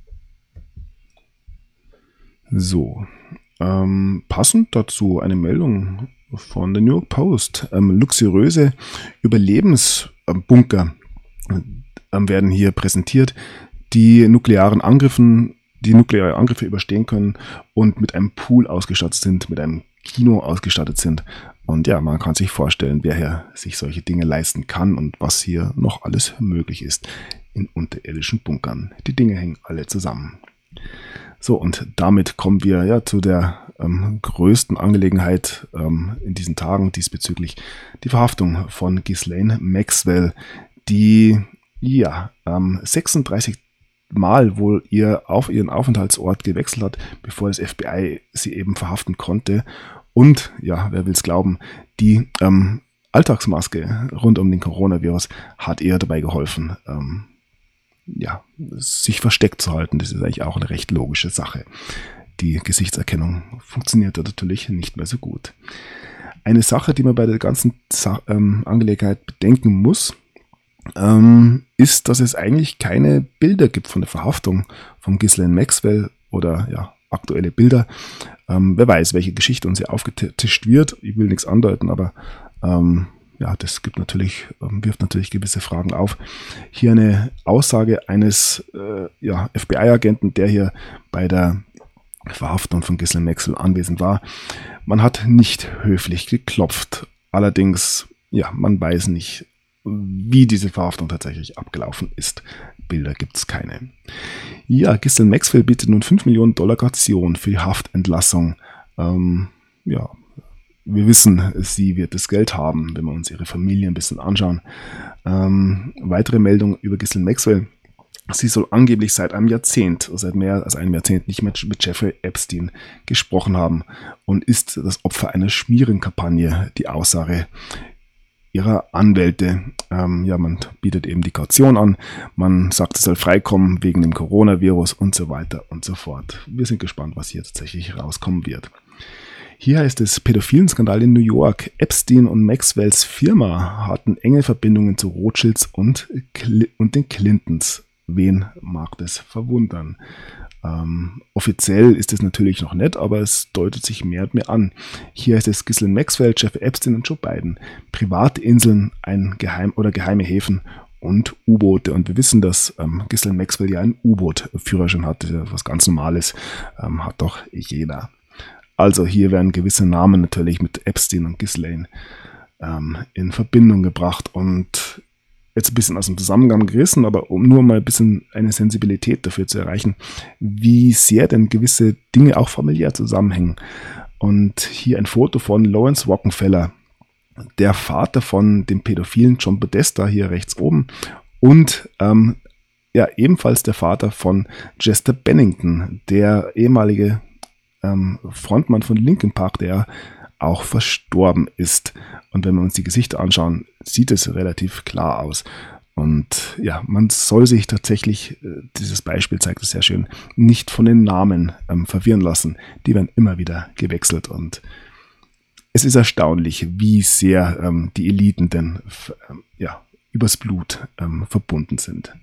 So, passend dazu eine Meldung von der New York Post. Luxuriöse Überlebensbunker werden hier präsentiert, die nukleare Angriffe überstehen können und mit einem Pool ausgestattet sind, mit einem Kino ausgestattet sind. Und ja, man kann sich vorstellen, wer hier sich solche Dinge leisten kann und was hier noch alles möglich ist in unterirdischen Bunkern. Die Dinge hängen alle zusammen. So, und damit kommen wir ja zu der größten Angelegenheit in diesen Tagen diesbezüglich die Verhaftung von Ghislaine Maxwell, die 36 Mal wohl ihren Aufenthaltsort gewechselt hat, bevor das FBI sie eben verhaften konnte. Und, ja, wer will es glauben, die Alltagsmaske rund um den Coronavirus hat ihr dabei geholfen, sich versteckt zu halten. Das ist eigentlich auch eine recht logische Sache. Die Gesichtserkennung funktioniert natürlich nicht mehr so gut. Eine Sache, die man bei der ganzen Angelegenheit bedenken muss, ist, dass es eigentlich keine Bilder gibt von der Verhaftung von Ghislaine Maxwell oder aktuelle Bilder. Wer weiß, welche Geschichte uns hier aufgetischt wird. Ich will nichts andeuten, aber das wirft natürlich gewisse Fragen auf. Hier eine Aussage eines FBI-Agenten, der hier bei der Verhaftung von Ghislaine Maxwell anwesend war. Man hat nicht höflich geklopft. Allerdings, man weiß nicht, wie diese Verhaftung tatsächlich abgelaufen ist. Bilder gibt es keine. Ja, Ghislaine Maxwell bietet nun $5 Millionen Kaution für die Haftentlassung. wir wissen, sie wird das Geld haben, wenn wir uns ihre Familie ein bisschen anschauen. Weitere Meldung über Ghislaine Maxwell. Sie soll angeblich seit mehr als einem Jahrzehnt nicht mehr mit Jeffrey Epstein gesprochen haben und ist das Opfer einer Schmierenkampagne, die Aussage ihrer Anwälte. Man bietet eben die Kaution an, man sagt, es soll freikommen wegen dem Coronavirus und so weiter und so fort. Wir sind gespannt, was hier tatsächlich rauskommen wird. Hier heißt es, pädophilen Skandal in New York. Epstein und Maxwells Firma hatten enge Verbindungen zu Rothschilds und den Clintons. Wen mag das verwundern? Offiziell ist es natürlich noch nicht, aber es deutet sich mehr und mehr an. Hier heißt es Ghislaine Maxwell, Jeffrey Epstein und Joe Biden. Private Inseln, geheime Häfen und U-Boote. Und wir wissen, dass Ghislaine Maxwell ja einen U-Boot-Führerschein hat. Das ist ja was ganz Normales. Hat doch jeder. Also hier werden gewisse Namen natürlich mit Epstein und Ghislaine in Verbindung gebracht und jetzt ein bisschen aus dem Zusammenhang gerissen, aber um nur mal ein bisschen eine Sensibilität dafür zu erreichen, wie sehr denn gewisse Dinge auch familiär zusammenhängen. Und hier ein Foto von Lawrence Rockefeller, der Vater von dem pädophilen John Podesta, hier rechts oben, und ebenfalls der Vater von Chester Bennington, der ehemalige Frontmann von Linkin Park, der auch verstorben ist. Und wenn wir uns die Gesichter anschauen, sieht es relativ klar aus. Und ja, man soll sich tatsächlich, dieses Beispiel zeigt es sehr schön, nicht von den Namen verwirren lassen. Die werden immer wieder gewechselt. Und es ist erstaunlich, wie sehr die Eliten denn übers Blut verbunden sind.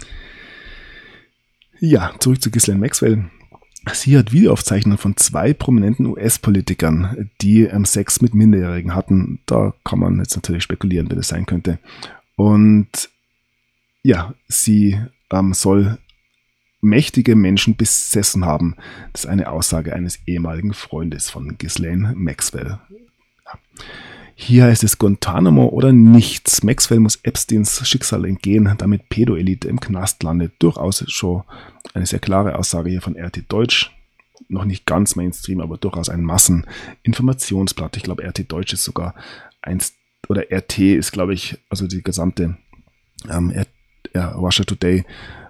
Ja, zurück zu Ghislaine Maxwell. Sie hat Videoaufzeichnungen von 2 prominenten US-Politikern, die Sex mit Minderjährigen hatten. Da kann man jetzt natürlich spekulieren, wer das sein könnte. Und ja, sie soll mächtige Menschen besessen haben. Das ist eine Aussage eines ehemaligen Freundes von Ghislaine Maxwell. Ja. Hier heißt es Guantanamo oder nichts. Maxwell muss Epsteins Schicksal entgehen, damit Pädo-Elite im Knast landet. Durchaus schon eine sehr klare Aussage hier von RT Deutsch. Noch nicht ganz Mainstream, aber durchaus ein Masseninformationsblatt. Ich glaube, RT Deutsch ist sogar oder RT ist, glaube ich, also die gesamte Russia Today,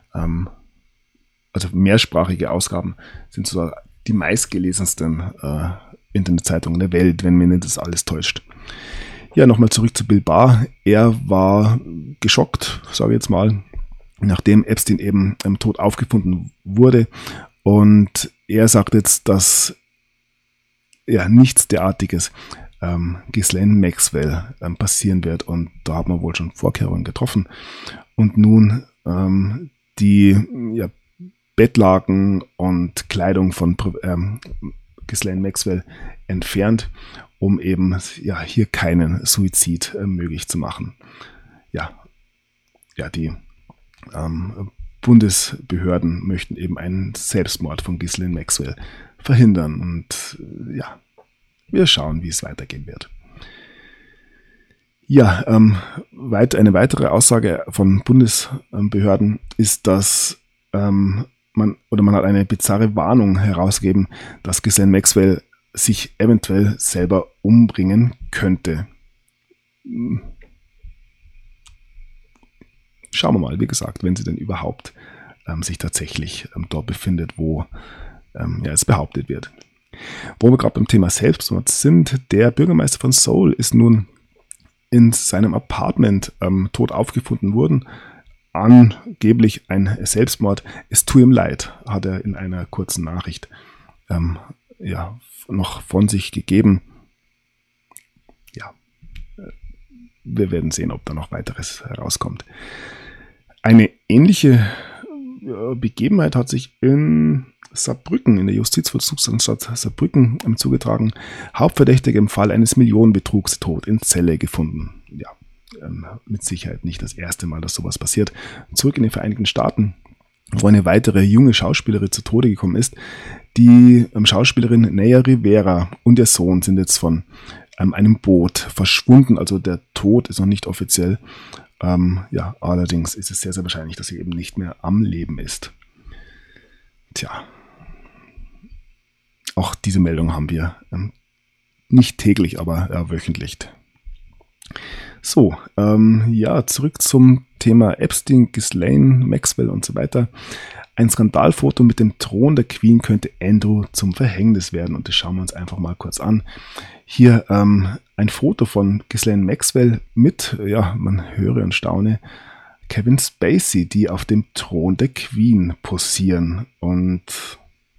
also mehrsprachige Ausgaben sind sogar die meistgelesensten Internetzeitungen der Welt, wenn mir nicht das alles täuscht. Ja, nochmal zurück zu Bill Barr. Er war geschockt, sage ich jetzt mal, nachdem Epstein eben tot aufgefunden wurde. Und er sagt jetzt, dass nichts derartiges Ghislaine Maxwell passieren wird. Und da hat man wohl schon Vorkehrungen getroffen. Und nun die Bettlaken und Kleidung von Ghislaine Maxwell entfernt, um eben hier keinen Suizid möglich zu machen. Die Bundesbehörden möchten eben einen Selbstmord von Ghislaine Maxwell verhindern. Und wir schauen, wie es weitergehen wird. Ja, eine weitere Aussage von Bundesbehörden ist, dass man hat eine bizarre Warnung herausgegeben, dass Ghislaine Maxwell sich eventuell selber umbringen könnte. Schauen wir mal, wie gesagt, wenn sie denn überhaupt sich tatsächlich dort befindet, wo es behauptet wird. Wo wir gerade beim Thema Selbstmord sind, der Bürgermeister von Seoul ist nun in seinem Apartment tot aufgefunden worden. Angeblich ein Selbstmord. Es tut ihm leid, hat er in einer kurzen Nachricht noch von sich gegeben. Ja, wir werden sehen, ob da noch weiteres herauskommt. Eine ähnliche Begebenheit hat sich in Saarbrücken, in der Justizvollzugsanstalt Saarbrücken zugetragen. Hauptverdächtiger im Fall eines Millionenbetrugs tot in Zelle gefunden. Ja, mit Sicherheit nicht das erste Mal, dass sowas passiert. Zurück in den Vereinigten Staaten, wo eine weitere junge Schauspielerin zu Tode gekommen ist. Die Schauspielerin Naya Rivera und ihr Sohn sind jetzt von einem Boot verschwunden. Also der Tod ist noch nicht offiziell. Allerdings ist es sehr, sehr wahrscheinlich, dass sie eben nicht mehr am Leben ist. Tja, auch diese Meldung haben wir nicht täglich, aber wöchentlich. So, zurück zum Thema Epstein, Ghislaine, Maxwell und so weiter. Ein Skandalfoto mit dem Thron der Queen könnte Andrew zum Verhängnis werden und das schauen wir uns einfach mal kurz an. Hier ein Foto von Ghislaine Maxwell mit, man höre und staune, Kevin Spacey, die auf dem Thron der Queen posieren und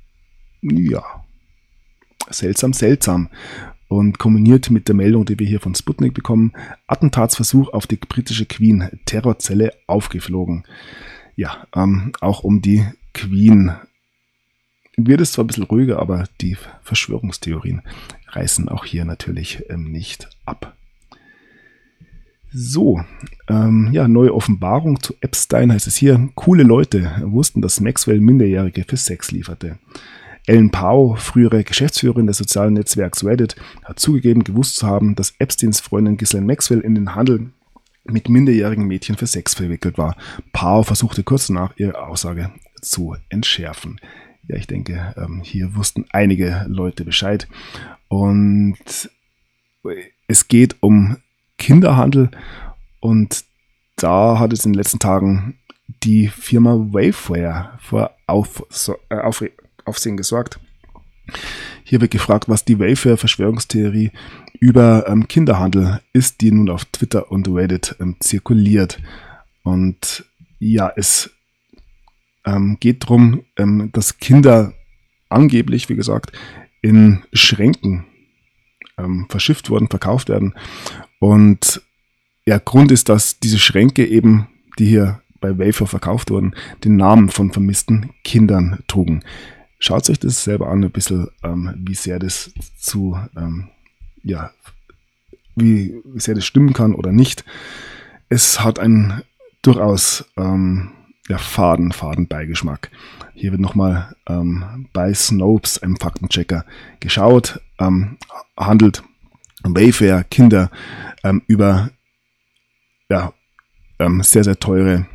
seltsam. Und kombiniert mit der Meldung, die wir hier von Sputnik bekommen, Attentatsversuch auf die britische Queen, Terrorzelle aufgeflogen. Ja, auch um die Queen wird es zwar ein bisschen ruhiger, aber die Verschwörungstheorien reißen auch hier natürlich nicht ab. So, neue Offenbarung zu Epstein heißt es hier. Coole Leute wussten, dass Maxwell Minderjährige für Sex lieferte. Ellen Pao, frühere Geschäftsführerin des sozialen Netzwerks Reddit, hat zugegeben, gewusst zu haben, dass Epsteins Freundin Ghislaine Maxwell in den Handel mit minderjährigen Mädchen für Sex verwickelt war. Pao versuchte kurz danach, ihre Aussage zu entschärfen. Ja, ich denke, hier wussten einige Leute Bescheid. Und es geht um Kinderhandel und da hat es in den letzten Tagen die Firma Wayfair vor Aufsehen gesorgt. Hier wird gefragt, was die Wayfair-Verschwörungstheorie über Kinderhandel ist, die nun auf Twitter und Reddit zirkuliert. Und ja, es geht darum, dass Kinder angeblich, wie gesagt, in Schränken verschifft wurden, verkauft werden. Und ja, Grund ist, dass diese Schränke eben, die hier bei Wayfair verkauft wurden, den Namen von vermissten Kindern trugen. Schaut euch das selber an, ein bisschen, wie sehr das wie sehr das stimmen kann oder nicht. Es hat einen durchaus faden Beigeschmack. Hier wird nochmal bei Snopes, einem Faktenchecker, geschaut, handelt Wayfair Kinder über sehr, sehr teure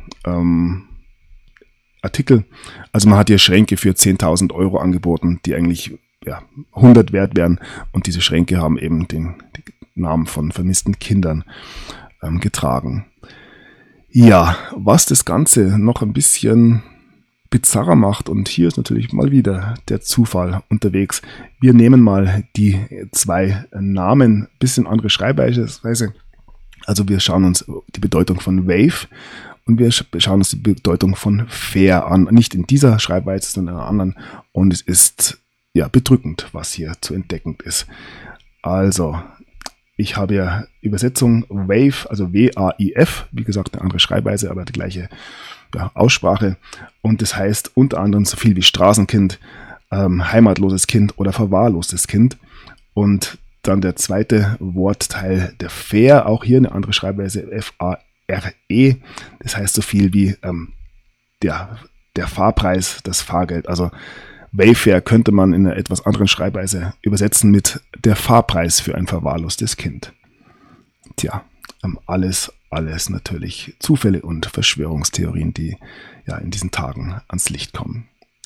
Artikel. Also man hat hier Schränke für 10.000 Euro angeboten, die eigentlich 100 wert wären und diese Schränke haben eben den Namen von vermissten Kindern getragen. Ja, was das Ganze noch ein bisschen bizarrer macht, und hier ist natürlich mal wieder der Zufall unterwegs. Wir nehmen mal die zwei Namen, bisschen andere Schreibweise. Also wir schauen uns die Bedeutung von Wave und wir schauen uns die Bedeutung von Fair an. Nicht in dieser Schreibweise, sondern in einer anderen. Und es ist bedrückend, was hier zu entdecken ist. Also, ich habe ja Übersetzung Wave, also W-A-I-F, wie gesagt, eine andere Schreibweise, aber die gleiche Aussprache. Und das heißt unter anderem so viel wie Straßenkind, heimatloses Kind oder verwahrlostes Kind. Und dann der zweite Wortteil, der Fair, auch hier eine andere Schreibweise, F-A-R-E. Das heißt so viel wie der Fahrpreis, das Fahrgeld. Also Wayfair könnte man in einer etwas anderen Schreibweise übersetzen mit der Fahrpreis für ein verwahrlostes Kind. Tja, alles natürlich Zufälle und Verschwörungstheorien, die in diesen Tagen ans Licht kommen.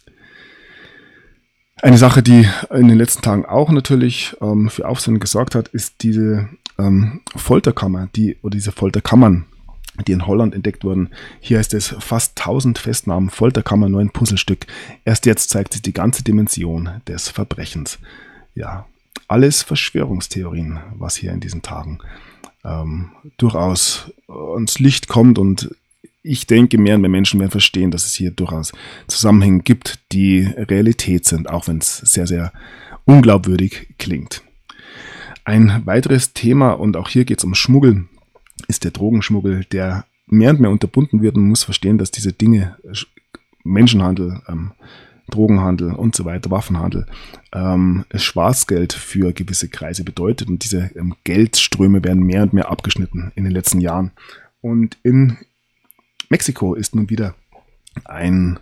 Eine Sache, die in den letzten Tagen auch natürlich für Aufsehen gesorgt hat, ist diese Folterkammer, diese Folterkammern, die in Holland entdeckt wurden. Hier heißt es fast 1000 Festnahmen, Folterkammer, nur ein Puzzlestück. Erst jetzt zeigt sich die ganze Dimension des Verbrechens. Ja, alles Verschwörungstheorien, was hier in diesen Tagen durchaus ans Licht kommt, und ich denke, mehr und mehr Menschen werden verstehen, dass es hier durchaus Zusammenhänge gibt, die Realität sind, auch wenn es sehr, sehr unglaubwürdig klingt. Ein weiteres Thema, und auch hier geht es um Schmuggel, ist der Drogenschmuggel, der mehr und mehr unterbunden wird. Man muss verstehen, dass diese Dinge, Menschenhandel, Drogenhandel und so weiter, Waffenhandel, Schwarzgeld für gewisse Kreise bedeutet, und diese Geldströme werden mehr und mehr abgeschnitten in den letzten Jahren. Und in Mexiko ist nun wieder ein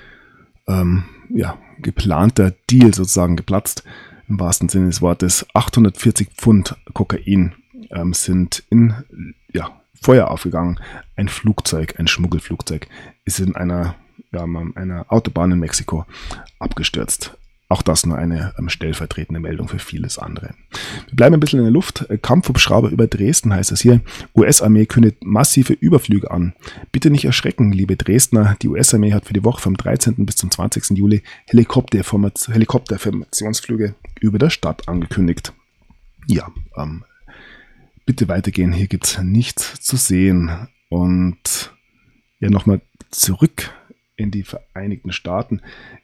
geplanter Deal sozusagen geplatzt, im wahrsten Sinne des Wortes. 840 Pfund Kokain sind in Feuer aufgegangen. Ein Flugzeug, ein Schmuggelflugzeug, ist in einer Autobahn in Mexiko abgestürzt. Auch das nur eine stellvertretende Meldung für vieles andere. Wir bleiben ein bisschen in der Luft. Kampfhubschrauber über Dresden heißt es hier. US-Armee kündigt massive Überflüge an. Bitte nicht erschrecken, liebe Dresdner. Die US-Armee hat für die Woche vom 13. bis zum 20. Juli Helikopterformationsflüge über der Stadt angekündigt. Ja, bitte weitergehen. Hier gibt es nichts zu sehen. Und ja, nochmal zurück in die Vereinigten Staaten.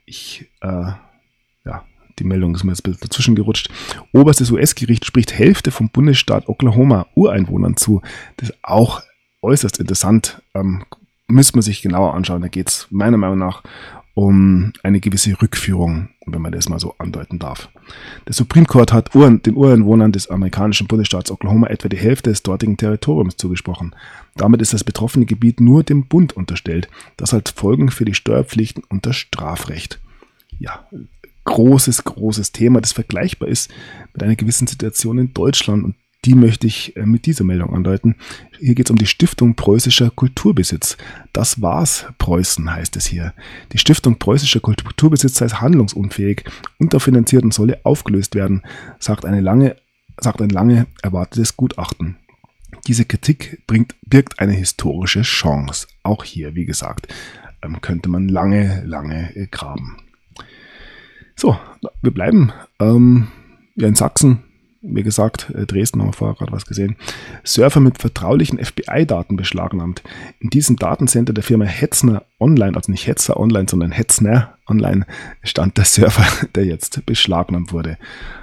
Die Meldung ist mir jetzt ein bisschen dazwischen gerutscht. Oberstes US-Gericht spricht Hälfte vom Bundesstaat Oklahoma Ureinwohnern zu. Das ist auch äußerst interessant. Müsste man sich genauer anschauen. Da geht es meiner Meinung nach um eine gewisse Rückführung, wenn man das mal so andeuten darf. Der Supreme Court hat den Ureinwohnern des amerikanischen Bundesstaats Oklahoma etwa die Hälfte des dortigen Territoriums zugesprochen. Damit ist das betroffene Gebiet nur dem Bund unterstellt. Das hat Folgen für die Steuerpflichten und das Strafrecht. Ja, großes Thema, das vergleichbar ist mit einer gewissen Situation in Deutschland, und die möchte ich mit dieser Meldung andeuten. Hier geht es um die Stiftung Preußischer Kulturbesitz. Das war's, Preußen, heißt es hier. Die Stiftung Preußischer Kulturbesitz sei handlungsunfähig, unterfinanziert und solle aufgelöst werden, sagt ein lange erwartetes Gutachten. Diese Kritik birgt eine historische Chance. Auch hier, wie gesagt, könnte man lange graben. So, wir bleiben in Sachsen. Wie gesagt, Dresden haben wir vorher gerade was gesehen. Server mit vertraulichen FBI-Daten beschlagnahmt. In diesem Datencenter der Firma Hetzner Online, also nicht Hetzer Online, sondern Hetzner Online, stand der Server, der jetzt beschlagnahmt wurde.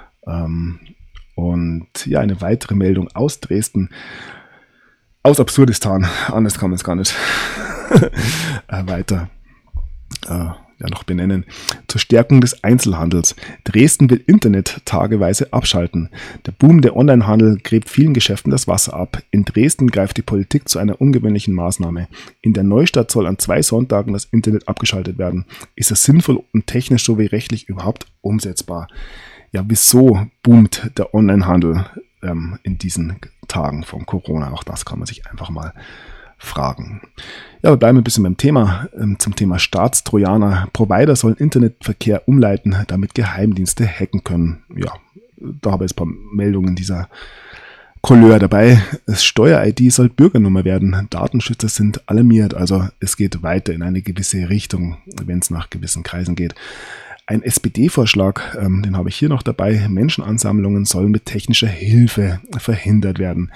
Und ja, eine weitere Meldung aus Dresden, aus Absurdistan. Anders kann man es gar nicht weiter noch benennen. Zur Stärkung des Einzelhandels. Dresden will Internet tageweise abschalten. Der Boom der Onlinehandel gräbt vielen Geschäften das Wasser ab. In Dresden greift die Politik zu einer ungewöhnlichen Maßnahme. In der Neustadt soll an 2 Sonntagen das Internet abgeschaltet werden. Ist das sinnvoll und technisch sowie rechtlich überhaupt umsetzbar? Ja, wieso boomt der Onlinehandel in diesen Tagen von Corona? Auch das kann man sich einfach mal fragen. Ja, wir bleiben ein bisschen beim Thema, zum Thema Staatstrojaner. Provider sollen Internetverkehr umleiten, damit Geheimdienste hacken können. Ja, da habe ich jetzt ein paar Meldungen dieser Couleur dabei. Das Steuer-ID soll Bürgernummer werden. Datenschützer sind alarmiert. Also es geht weiter in eine gewisse Richtung, wenn es nach gewissen Kreisen geht. Ein SPD-Vorschlag, den habe ich hier noch dabei. Menschenansammlungen sollen mit technischer Hilfe verhindert werden.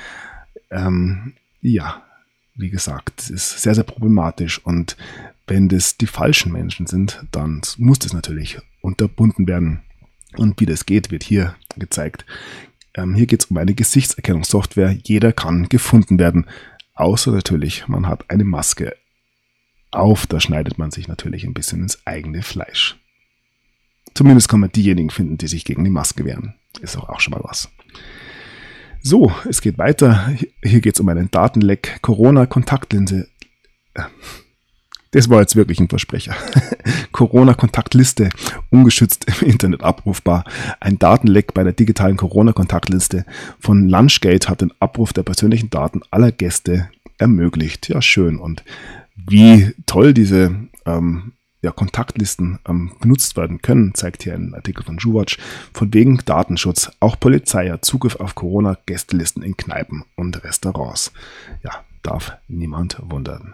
Wie gesagt, das ist sehr sehr und wenn das die falschen Menschen sind, dann muss das natürlich unterbunden werden. Und wie das geht, wird hier gezeigt. Hier geht es um eine Gesichtserkennungssoftware. Jeder kann gefunden werden, außer natürlich, man hat eine Maske auf. Da schneidet man sich natürlich ein bisschen ins eigene Fleisch. Zumindest kann man diejenigen finden, die sich gegen die Maske wehren. Ist auch schon mal was. So, es geht weiter. Hier geht es um einen Datenleck. Corona-Kontaktlinse. Das war jetzt wirklich ein Versprecher. Corona-Kontaktliste, ungeschützt im Internet abrufbar. Ein Datenleck bei der digitalen Corona-Kontaktliste von Lunchgate hat den Abruf der persönlichen Daten aller Gäste ermöglicht. Ja, schön. Und wie toll diese Kontaktlisten benutzt werden können, zeigt hier ein Artikel von JuWatch. Von wegen Datenschutz. Auch Polizei hat Zugriff auf Corona-Gästelisten in Kneipen und Restaurants. Ja, darf niemand wundern.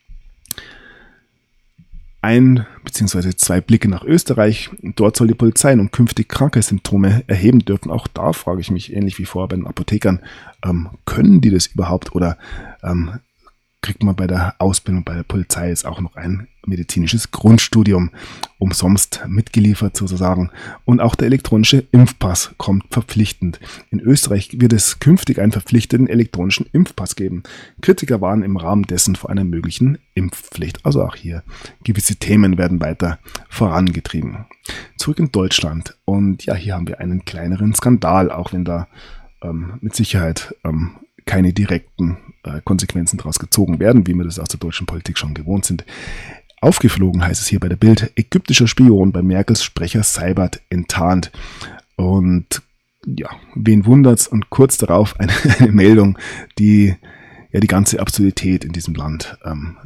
1 bzw. 2 Blicke nach Österreich. Dort soll die Polizei nun künftig Krankheitssymptome erheben dürfen. Auch da frage ich mich, ähnlich wie vorher bei den Apothekern, können die das überhaupt oder kriegt man bei der Ausbildung bei der Polizei jetzt auch noch ein medizinisches Grundstudium umsonst mitgeliefert sozusagen. Und auch der elektronische Impfpass kommt verpflichtend. In Österreich wird es künftig einen verpflichteten elektronischen Impfpass geben. Kritiker waren im Rahmen dessen vor einer möglichen Impfpflicht. Also auch hier gewisse Themen werden weiter vorangetrieben. Zurück in Deutschland. Und ja, hier haben wir einen kleineren Skandal, auch wenn da mit Sicherheit keine direkten Konsequenzen daraus gezogen werden, wie wir das aus der deutschen Politik schon gewohnt sind. Aufgeflogen heißt es hier bei der Bild, ägyptischer Spion bei Merkels Sprecher Seibert enttarnt. Und ja, wen wundert's? Und kurz darauf eine Meldung, die ja die ganze Absurdität in diesem Land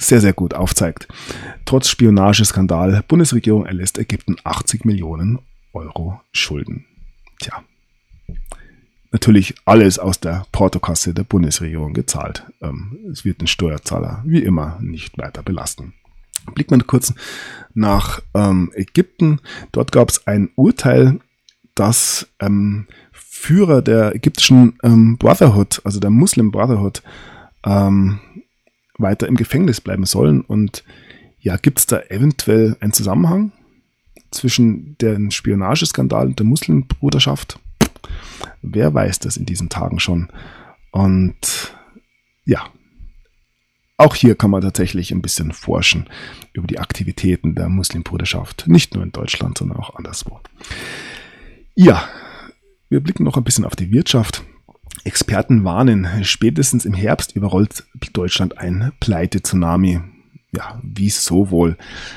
sehr, sehr gut aufzeigt. Trotz Spionageskandal, Bundesregierung erlässt Ägypten 80 Millionen Euro Schulden. Tja, natürlich alles aus der Portokasse der Bundesregierung gezahlt. Es wird den Steuerzahler wie immer nicht weiter belasten. Blicken wir kurz nach Ägypten. Dort gab es ein Urteil, dass Führer der ägyptischen Brotherhood, also der Muslim Brotherhood, weiter im Gefängnis bleiben sollen. Und ja, gibt es da eventuell einen Zusammenhang zwischen dem Spionageskandal und der Muslimbruderschaft? Wer weiß das in diesen Tagen schon? Und ja, auch hier kann man tatsächlich ein bisschen forschen über die Aktivitäten der Muslimbruderschaft, nicht nur in Deutschland, sondern auch anderswo. Ja, wir blicken noch ein bisschen auf die Wirtschaft. Experten warnen, spätestens im Herbst überrollt Deutschland ein Pleite-Tsunami. Ja, wieso wohl?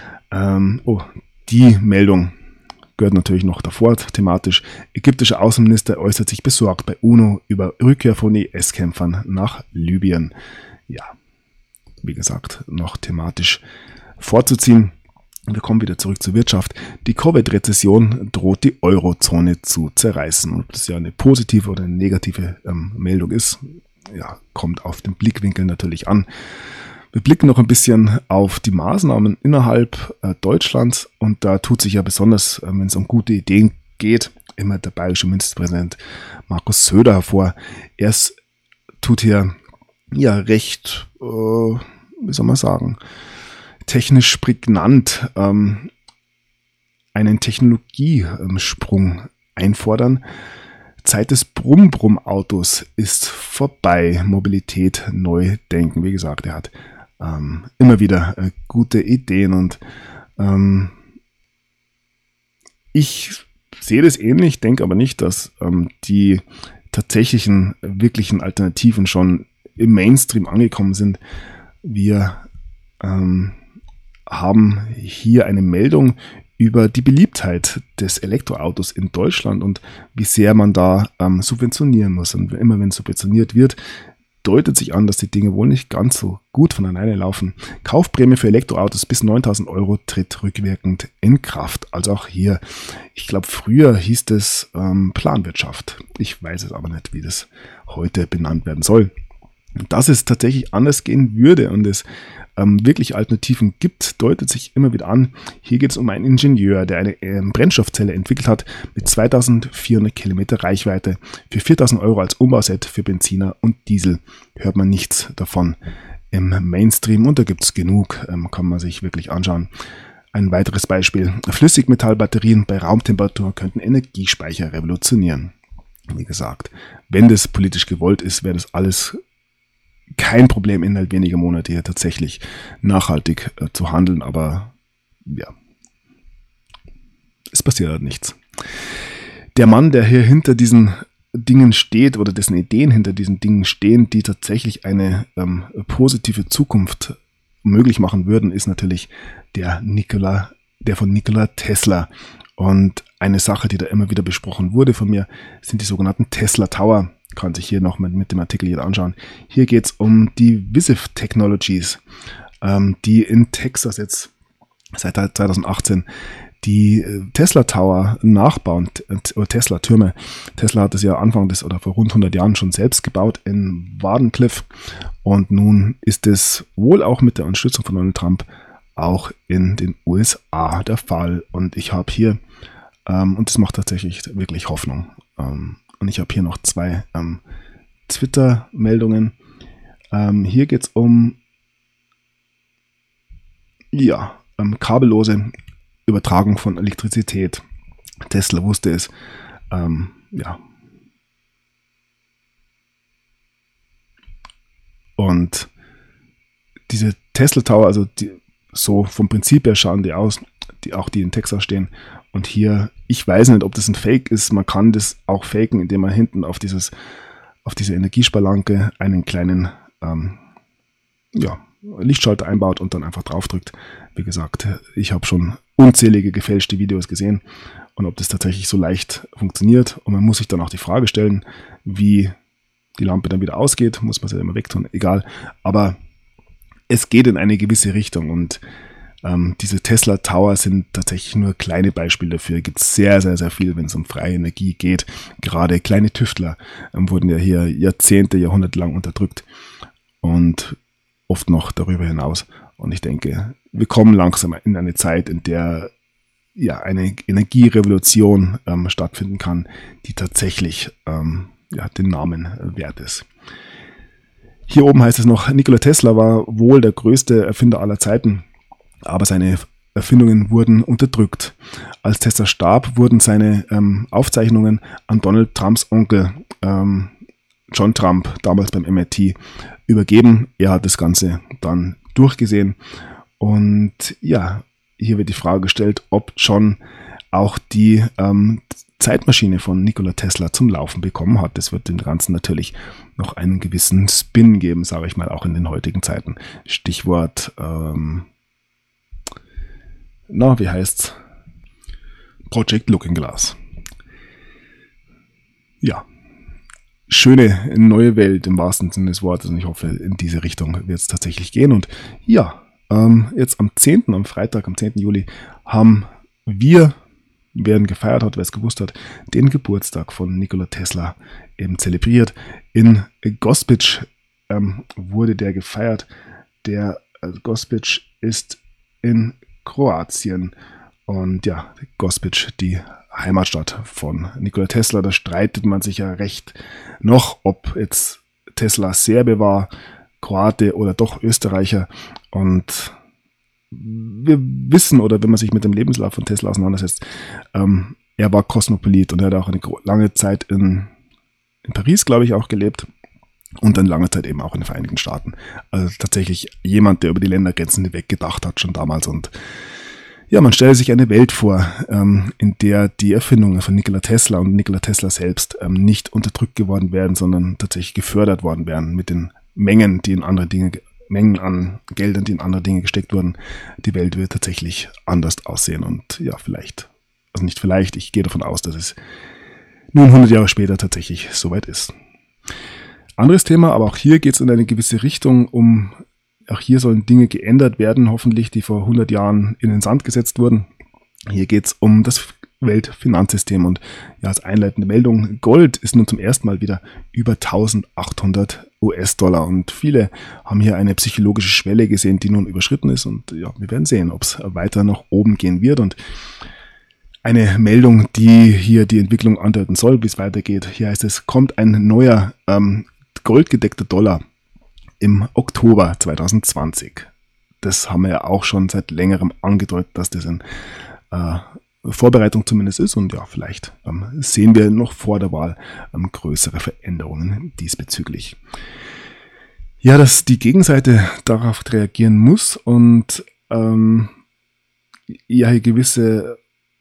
Die Meldung gehört natürlich noch davor thematisch. Ägyptischer Außenminister äußert sich besorgt bei UNO über Rückkehr von IS-Kämpfern nach Libyen. Ja, wie gesagt, noch thematisch vorzuziehen. Wir kommen wieder zurück zur Wirtschaft. Die Covid-Rezession droht die Eurozone zu zerreißen. Ob das ja eine positive oder eine negative Meldung ist, ja, kommt auf den Blickwinkel natürlich an. Wir blicken noch ein bisschen auf die Maßnahmen innerhalb Deutschlands und da tut sich ja besonders, wenn es um gute Ideen geht, immer der bayerische Ministerpräsident Markus Söder hervor. Er tut hier ja recht, wie soll man sagen, technisch prägnant einen Technologiesprung einfordern. Zeit des Brumm-Brumm-Autos ist vorbei. Mobilität neu denken. Wie gesagt, er hat immer wieder gute Ideen und ich sehe das ähnlich, denke aber nicht, dass die tatsächlichen, wirklichen Alternativen schon im Mainstream angekommen sind. Wir haben hier eine Meldung über die Beliebtheit des Elektroautos in Deutschland und wie sehr man da subventionieren muss. Und immer wenn subventioniert wird, deutet sich an, dass die Dinge wohl nicht ganz so gut von alleine laufen. Kaufprämie für Elektroautos bis 9.000 Euro tritt rückwirkend in Kraft. Also auch hier, ich glaube, früher hieß es Planwirtschaft. Ich weiß es aber nicht, wie das heute benannt werden soll. Dass es tatsächlich anders gehen würde und es wirklich Alternativen gibt, deutet sich immer wieder an. Hier geht es um einen Ingenieur, der eine Brennstoffzelle entwickelt hat mit 2400 Kilometer Reichweite für 4.000 Euro als Umbauset für Benziner und Diesel. Hört man nichts davon im Mainstream und da gibt es genug, kann man sich wirklich anschauen. Ein weiteres Beispiel, Flüssigmetallbatterien bei Raumtemperatur könnten Energiespeicher revolutionieren. Wie gesagt, wenn das politisch gewollt ist, wäre das alles kein Problem, innerhalb weniger Monate hier tatsächlich nachhaltig zu handeln, aber ja, es passiert halt nichts. Der Mann, der hier hinter diesen Dingen steht oder dessen Ideen hinter diesen Dingen stehen, die tatsächlich eine positive Zukunft möglich machen würden, ist natürlich der von Nikola Tesla. Und eine Sache, die da immer wieder besprochen wurde von mir, sind die sogenannten Tesla Tower. Kann sich hier noch mit dem Artikel hier anschauen. Hier geht es um die Visif Technologies, die in Texas jetzt seit 2018 die Tesla Tower nachbauen, oder Tesla Türme. Tesla hat das ja Anfang des oder vor rund 100 Jahren schon selbst gebaut in Wardenclyffe und nun ist es wohl auch mit der Unterstützung von Donald Trump auch in den USA der Fall. Und ich habe hier, und das macht tatsächlich wirklich Hoffnung, und ich habe hier noch zwei Twitter-Meldungen. Hier geht es um kabellose Übertragung von Elektrizität. Tesla wusste es. Und diese Tesla Tower, also so vom Prinzip her schauen die aus, die in Texas stehen. Und hier, ich weiß nicht, ob das ein Fake ist. Man kann das auch faken, indem man hinten auf diese Energiesparlampe einen kleinen Lichtschalter einbaut und dann einfach draufdrückt. Wie gesagt, ich habe schon unzählige gefälschte Videos gesehen und ob das tatsächlich so leicht funktioniert. Und man muss sich dann auch die Frage stellen, wie die Lampe dann wieder ausgeht. Muss man sie immer wegtun, egal. Aber es geht in eine gewisse Richtung und diese Tesla Tower sind tatsächlich nur kleine Beispiele dafür. Es gibt sehr, sehr, sehr viel, wenn es um freie Energie geht. Gerade kleine Tüftler wurden ja hier Jahrzehnte, Jahrhunderte lang unterdrückt und oft noch darüber hinaus. Und ich denke, wir kommen langsam in eine Zeit, in der ja eine Energierevolution stattfinden kann, die tatsächlich den Namen wert ist. Hier oben heißt es noch, Nikola Tesla war wohl der größte Erfinder aller Zeiten, aber seine Erfindungen wurden unterdrückt. Als Tesla starb, wurden seine Aufzeichnungen an Donald Trumps Onkel John Trump, damals beim MIT, übergeben. Er hat das Ganze dann durchgesehen. Und ja, hier wird die Frage gestellt, ob John auch die Zeitmaschine von Nikola Tesla zum Laufen bekommen hat. Das wird dem Ganzen natürlich noch einen gewissen Spin geben, sage ich mal, auch in den heutigen Zeiten. Stichwort wie heißt's? Project Looking Glass. Ja, schöne neue Welt im wahrsten Sinne des Wortes und ich hoffe, in diese Richtung wird es tatsächlich gehen. Und ja, jetzt am Freitag, am 10. Juli, werden gefeiert hat, wer es gewusst hat, den Geburtstag von Nikola Tesla eben zelebriert. In Gospic wurde der gefeiert. Der Gospic ist in Kroatien und ja, Gospic, die Heimatstadt von Nikola Tesla. Da streitet man sich ja recht noch, ob jetzt Tesla Serbe war, Kroate oder doch Österreicher. Und wir wissen, oder wenn man sich mit dem Lebenslauf von Tesla auseinandersetzt, er war Kosmopolit und er hat auch eine lange Zeit in Paris, glaube ich, auch gelebt und dann lange Zeit eben auch in den Vereinigten Staaten. Also tatsächlich jemand, der über die Ländergrenzen hinweg gedacht hat, schon damals. Und ja, man stelle sich eine Welt vor, in der die Erfindungen von Nikola Tesla und Nikola Tesla selbst nicht unterdrückt geworden wären, sondern tatsächlich gefördert worden wären mit den Mengen an Geldern, die in andere Dinge gesteckt wurden. Die Welt wird tatsächlich anders aussehen und ja, ich gehe davon aus, dass es nun 100 Jahre später tatsächlich soweit ist. Anderes Thema, aber auch hier geht es in eine gewisse Richtung, auch hier sollen Dinge geändert werden, hoffentlich, die vor 100 Jahren in den Sand gesetzt wurden. Hier geht es um das Weltfinanzsystem und ja, als einleitende Meldung, Gold ist nun zum ersten Mal wieder über 1800 US-Dollar und viele haben hier eine psychologische Schwelle gesehen, die nun überschritten ist und ja, wir werden sehen, ob es weiter nach oben gehen wird und eine Meldung, die hier die Entwicklung andeuten soll, wie es weitergeht. Hier heißt es, kommt ein neuer goldgedeckter Dollar im Oktober 2020. Das haben wir ja auch schon seit längerem angedeutet, dass das in Vorbereitung zumindest ist und ja, vielleicht sehen wir noch vor der Wahl größere Veränderungen diesbezüglich. Ja, dass die Gegenseite darauf reagieren muss und ja, gewisse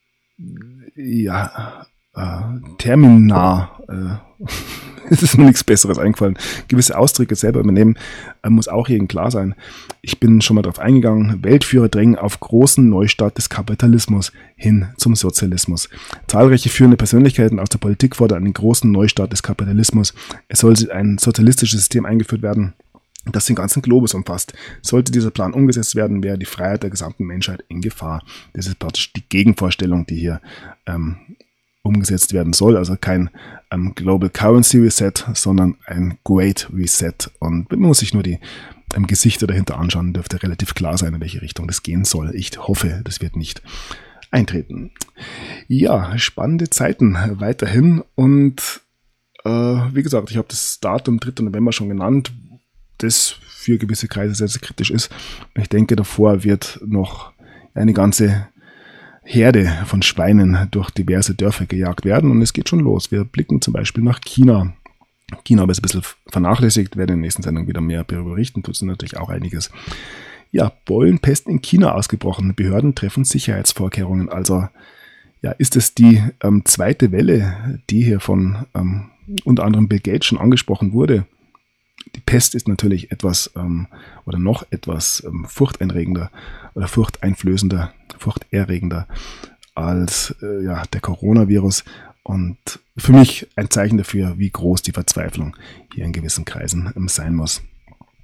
Termina, es ist mir nichts Besseres eingefallen, gewisse Ausdrücke selber übernehmen, muss auch jedem klar sein. Ich bin schon mal darauf eingegangen, Weltführer drängen auf großen Neustart des Kapitalismus hin zum Sozialismus. Zahlreiche führende Persönlichkeiten aus der Politik fordern einen großen Neustart des Kapitalismus. Es soll ein sozialistisches System eingeführt werden, das den ganzen Globus umfasst. Sollte dieser Plan umgesetzt werden, wäre die Freiheit der gesamten Menschheit in Gefahr. Das ist praktisch die Gegenvorstellung, die hier umgesetzt werden soll. Also kein Global Currency Reset, sondern ein Great Reset. Und wenn man sich nur die Gesichter dahinter anschauen, dürfte relativ klar sein, in welche Richtung das gehen soll. Ich hoffe, das wird nicht eintreten. Ja, spannende Zeiten weiterhin. Und wie gesagt, ich habe das Datum 3. November schon genannt, das für gewisse Kreise sehr, sehr kritisch ist. Ich denke, davor wird noch eine ganze Herde von Schweinen durch diverse Dörfer gejagt werden und es geht schon los. Wir blicken zum Beispiel nach China. China habe ich ein bisschen vernachlässigt, werde in der nächsten Sendung wieder mehr berichten, tut es natürlich auch einiges. Ja, Beulenpest in China ausgebrochen. Behörden treffen Sicherheitsvorkehrungen. Also ja, ist es die zweite Welle, die hier von unter anderem Bill Gates schon angesprochen wurde. Die Pest ist natürlich etwas oder noch etwas furchteinregender oder furchteinflößender, furchterregender als der Coronavirus und für mich ein Zeichen dafür, wie groß die Verzweiflung hier in gewissen Kreisen sein muss.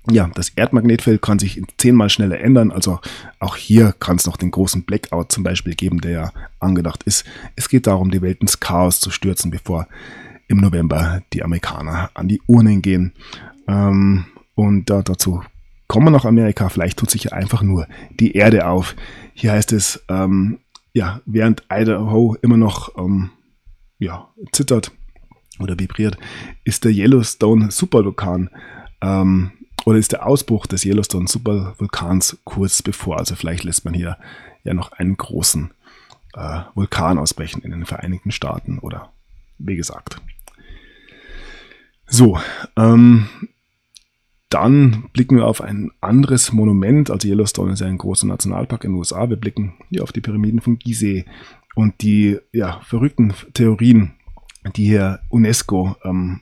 Ja, das Erdmagnetfeld kann sich 10-mal schneller ändern, also auch hier kann es noch den großen Blackout zum Beispiel geben, der ja angedacht ist. Es geht darum, die Welt ins Chaos zu stürzen, bevor im November die Amerikaner an die Urnen gehen. Und dazu kommen wir nach Amerika, vielleicht tut sich ja einfach nur die Erde auf. Hier heißt es, während Idaho immer noch zittert oder vibriert, ist der Yellowstone Supervulkan oder ist der Ausbruch des Yellowstone Supervulkans kurz bevor. Also vielleicht lässt man hier ja noch einen großen Vulkan ausbrechen in den Vereinigten Staaten oder wie gesagt. So, dann blicken wir auf ein anderes Monument. Also Yellowstone ist ja ein großer Nationalpark in den USA. Wir blicken hier auf die Pyramiden von Gizeh und die verrückten Theorien, die hier UNESCO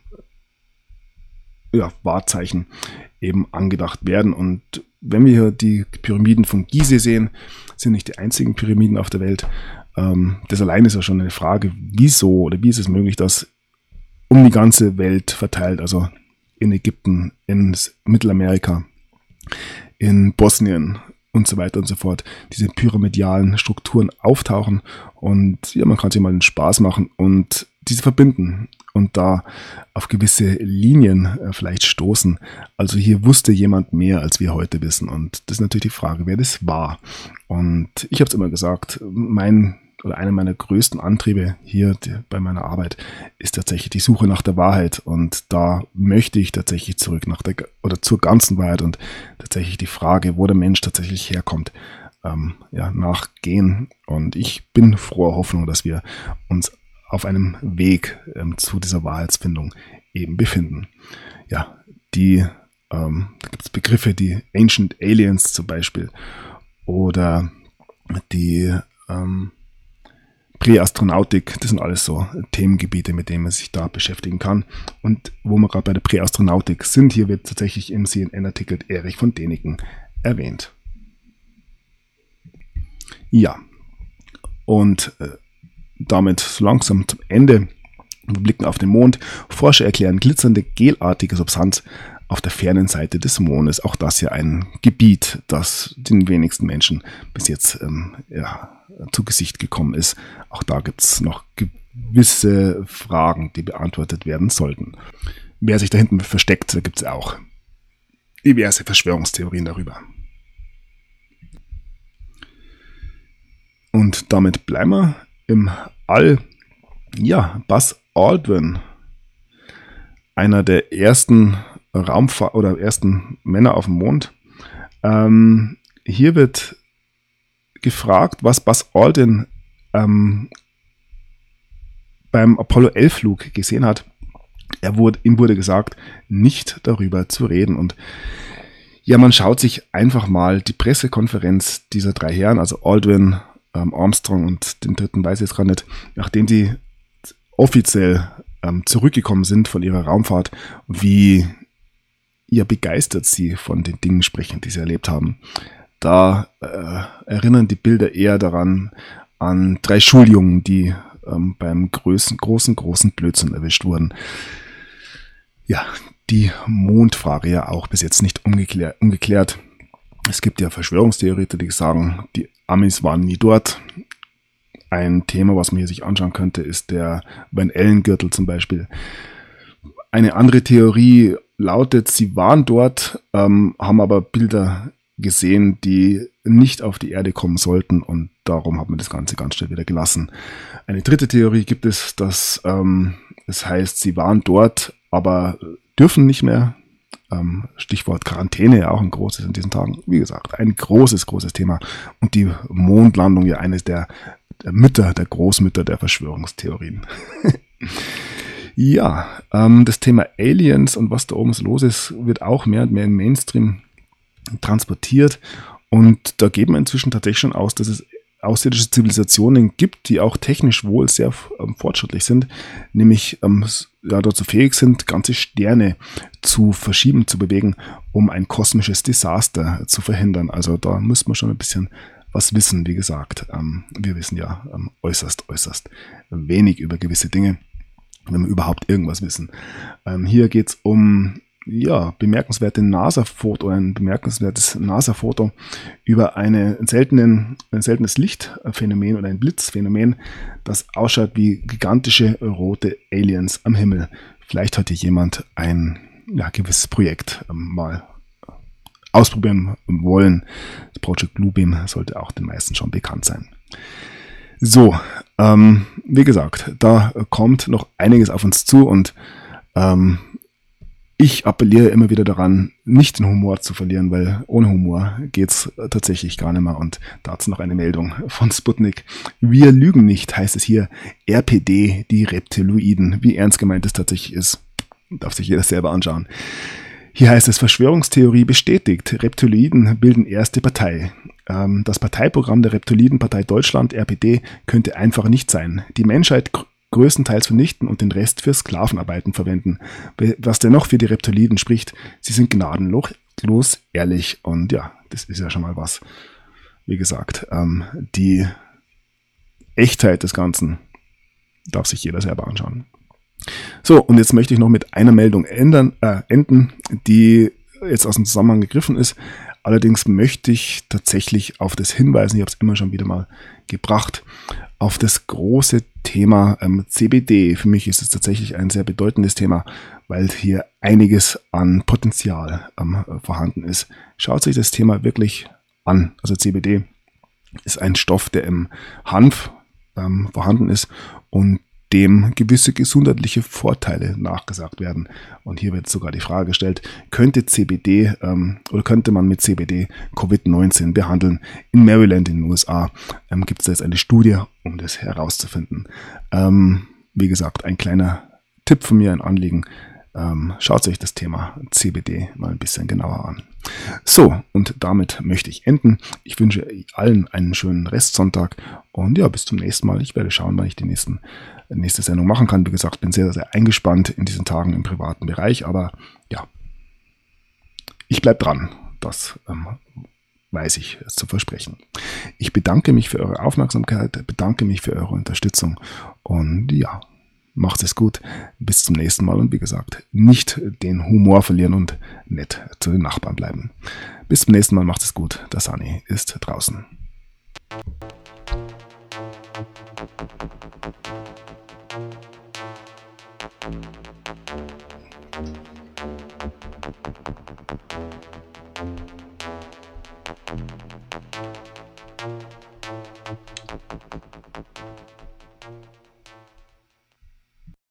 Wahrzeichen eben angedacht werden. Und wenn wir hier die Pyramiden von Gizeh sehen, sind nicht die einzigen Pyramiden auf der Welt. Das allein ist ja schon eine Frage, wieso oder wie ist es möglich, dass um die ganze Welt verteilt, also in Ägypten, in Mittelamerika, in Bosnien und so weiter und so fort, diese pyramidalen Strukturen auftauchen und ja, man kann sich mal den Spaß machen und diese verbinden und da auf gewisse Linien vielleicht stoßen. Also hier wusste jemand mehr, als wir heute wissen und das ist natürlich die Frage, wer das war. Und ich habe es immer gesagt, einer meiner größten Antriebe hier bei meiner Arbeit ist tatsächlich die Suche nach der Wahrheit und da möchte ich tatsächlich zurück zur ganzen Wahrheit und tatsächlich die Frage, wo der Mensch tatsächlich herkommt, nachgehen. Und ich bin froher Hoffnung, dass wir uns auf einem Weg zu dieser Wahrheitsfindung eben befinden. Ja, da gibt es Begriffe, die Ancient Aliens zum Beispiel oder die Präastronautik, das sind alles so Themengebiete, mit denen man sich da beschäftigen kann. Und wo wir gerade bei der Präastronautik sind, hier wird tatsächlich im CNN-Artikel Erich von Däniken erwähnt. Ja, und damit so langsam zum Ende. Wir blicken auf den Mond. Forscher erklären glitzernde, gelartige Substanz auf der fernen Seite des Mondes. Auch das ja ein Gebiet, das den wenigsten Menschen bis jetzt zu Gesicht gekommen ist. Auch da gibt es noch gewisse Fragen, die beantwortet werden sollten. Wer sich da hinten versteckt, da gibt es auch diverse Verschwörungstheorien darüber. Und damit bleiben wir im All. Ja, Buzz Aldrin, einer der ersten ersten Männer auf dem Mond. Hier wird gefragt, was Buzz Aldrin beim Apollo 11 Flug gesehen hat. Ihm wurde gesagt, nicht darüber zu reden. Und ja, man schaut sich einfach mal die Pressekonferenz dieser drei Herren, also Aldrin, Armstrong und den dritten weiß ich jetzt gerade nicht, nachdem sie offiziell zurückgekommen sind von ihrer Raumfahrt, wie begeistert sie von den Dingen sprechen, die sie erlebt haben. Da erinnern die Bilder eher daran an 3 Schuljungen, die beim großen Blödsinn erwischt wurden. Ja, die Mondfrage ja auch bis jetzt nicht ungeklärt. Es gibt ja Verschwörungstheoretiker, die sagen, die Amis waren nie dort. Ein Thema, was man hier sich anschauen könnte, ist der Van Allen-Gürtel zum Beispiel. Eine andere Theorie lautet, sie waren dort, haben aber Bilder gesehen, die nicht auf die Erde kommen sollten und darum hat man das Ganze ganz schnell wieder gelassen. Eine dritte Theorie gibt es, dass es heißt, sie waren dort, aber dürfen nicht mehr. Stichwort Quarantäne, ja auch ein großes in diesen Tagen. Wie gesagt, ein großes Thema und die Mondlandung ja eines der Großmütter der Verschwörungstheorien. Ja, das Thema Aliens und was da oben so los ist, wird auch mehr und mehr im Mainstream transportiert und da geht man inzwischen tatsächlich schon aus, dass es außerirdische Zivilisationen gibt, die auch technisch wohl sehr fortschrittlich sind, nämlich dazu fähig sind, ganze Sterne zu verschieben, zu bewegen, um ein kosmisches Desaster zu verhindern. Also da muss man schon ein bisschen was wissen, wie gesagt. Wir wissen ja äußerst wenig über gewisse Dinge, wenn wir überhaupt irgendwas wissen. Hier geht es um bemerkenswertes NASA-Foto über ein seltenes Lichtphänomen oder ein Blitzphänomen, das ausschaut wie gigantische rote Aliens am Himmel. Vielleicht hat hier jemand ein gewisses Projekt mal ausprobieren wollen. Das Project Bluebeam sollte auch den meisten schon bekannt sein. So, wie gesagt, da kommt noch einiges auf uns zu und ich appelliere immer wieder daran, nicht den Humor zu verlieren, weil ohne Humor geht's tatsächlich gar nicht mehr. Und dazu noch eine Meldung von Sputnik. Wir lügen nicht, heißt es hier. RPD, die Reptiloiden. Wie ernst gemeint es tatsächlich ist, darf sich jeder selber anschauen. Hier heißt es, Verschwörungstheorie bestätigt. Reptiloiden bilden erste Partei. Das Parteiprogramm der Reptiloidenpartei Deutschland, RPD, könnte einfach nicht sein. Die Menschheit größtenteils vernichten und den Rest für Sklavenarbeiten verwenden. Was dennoch für die Reptiloiden spricht, sie sind gnadenlos ehrlich. Und ja, das ist ja schon mal was. Wie gesagt, die Echtheit des Ganzen darf sich jeder selber anschauen. So, und jetzt möchte ich noch mit einer Meldung enden, die jetzt aus dem Zusammenhang gegriffen ist. Allerdings möchte ich tatsächlich auf das hinweisen, ich habe es immer schon wieder mal gebracht, auf das große Thema CBD. Für mich ist es tatsächlich ein sehr bedeutendes Thema, weil hier einiges an Potenzial vorhanden ist. Schaut sich das Thema wirklich an. Also CBD ist ein Stoff, der im Hanf vorhanden ist und dem gewisse gesundheitliche Vorteile nachgesagt werden. Und hier wird sogar die Frage gestellt, könnte man mit CBD Covid-19 behandeln? In Maryland in den USA gibt es jetzt eine Studie, um das herauszufinden. Wie gesagt, ein kleiner Tipp von mir, ein Anliegen. Schaut euch das Thema CBD mal ein bisschen genauer an. So, und damit möchte ich enden. Ich wünsche allen einen schönen Restsonntag und ja, bis zum nächsten Mal. Ich werde schauen, wann ich die nächste Sendung machen kann. Wie gesagt, bin sehr, sehr eingespannt in diesen Tagen im privaten Bereich, aber ja, ich bleibe dran. Das weiß ich zu versprechen. Ich bedanke mich für eure Aufmerksamkeit, bedanke mich für eure Unterstützung und ja, macht es gut. Bis zum nächsten Mal und wie gesagt, nicht den Humor verlieren und nett zu den Nachbarn bleiben. Bis zum nächsten Mal, macht es gut. Der Sunny ist draußen.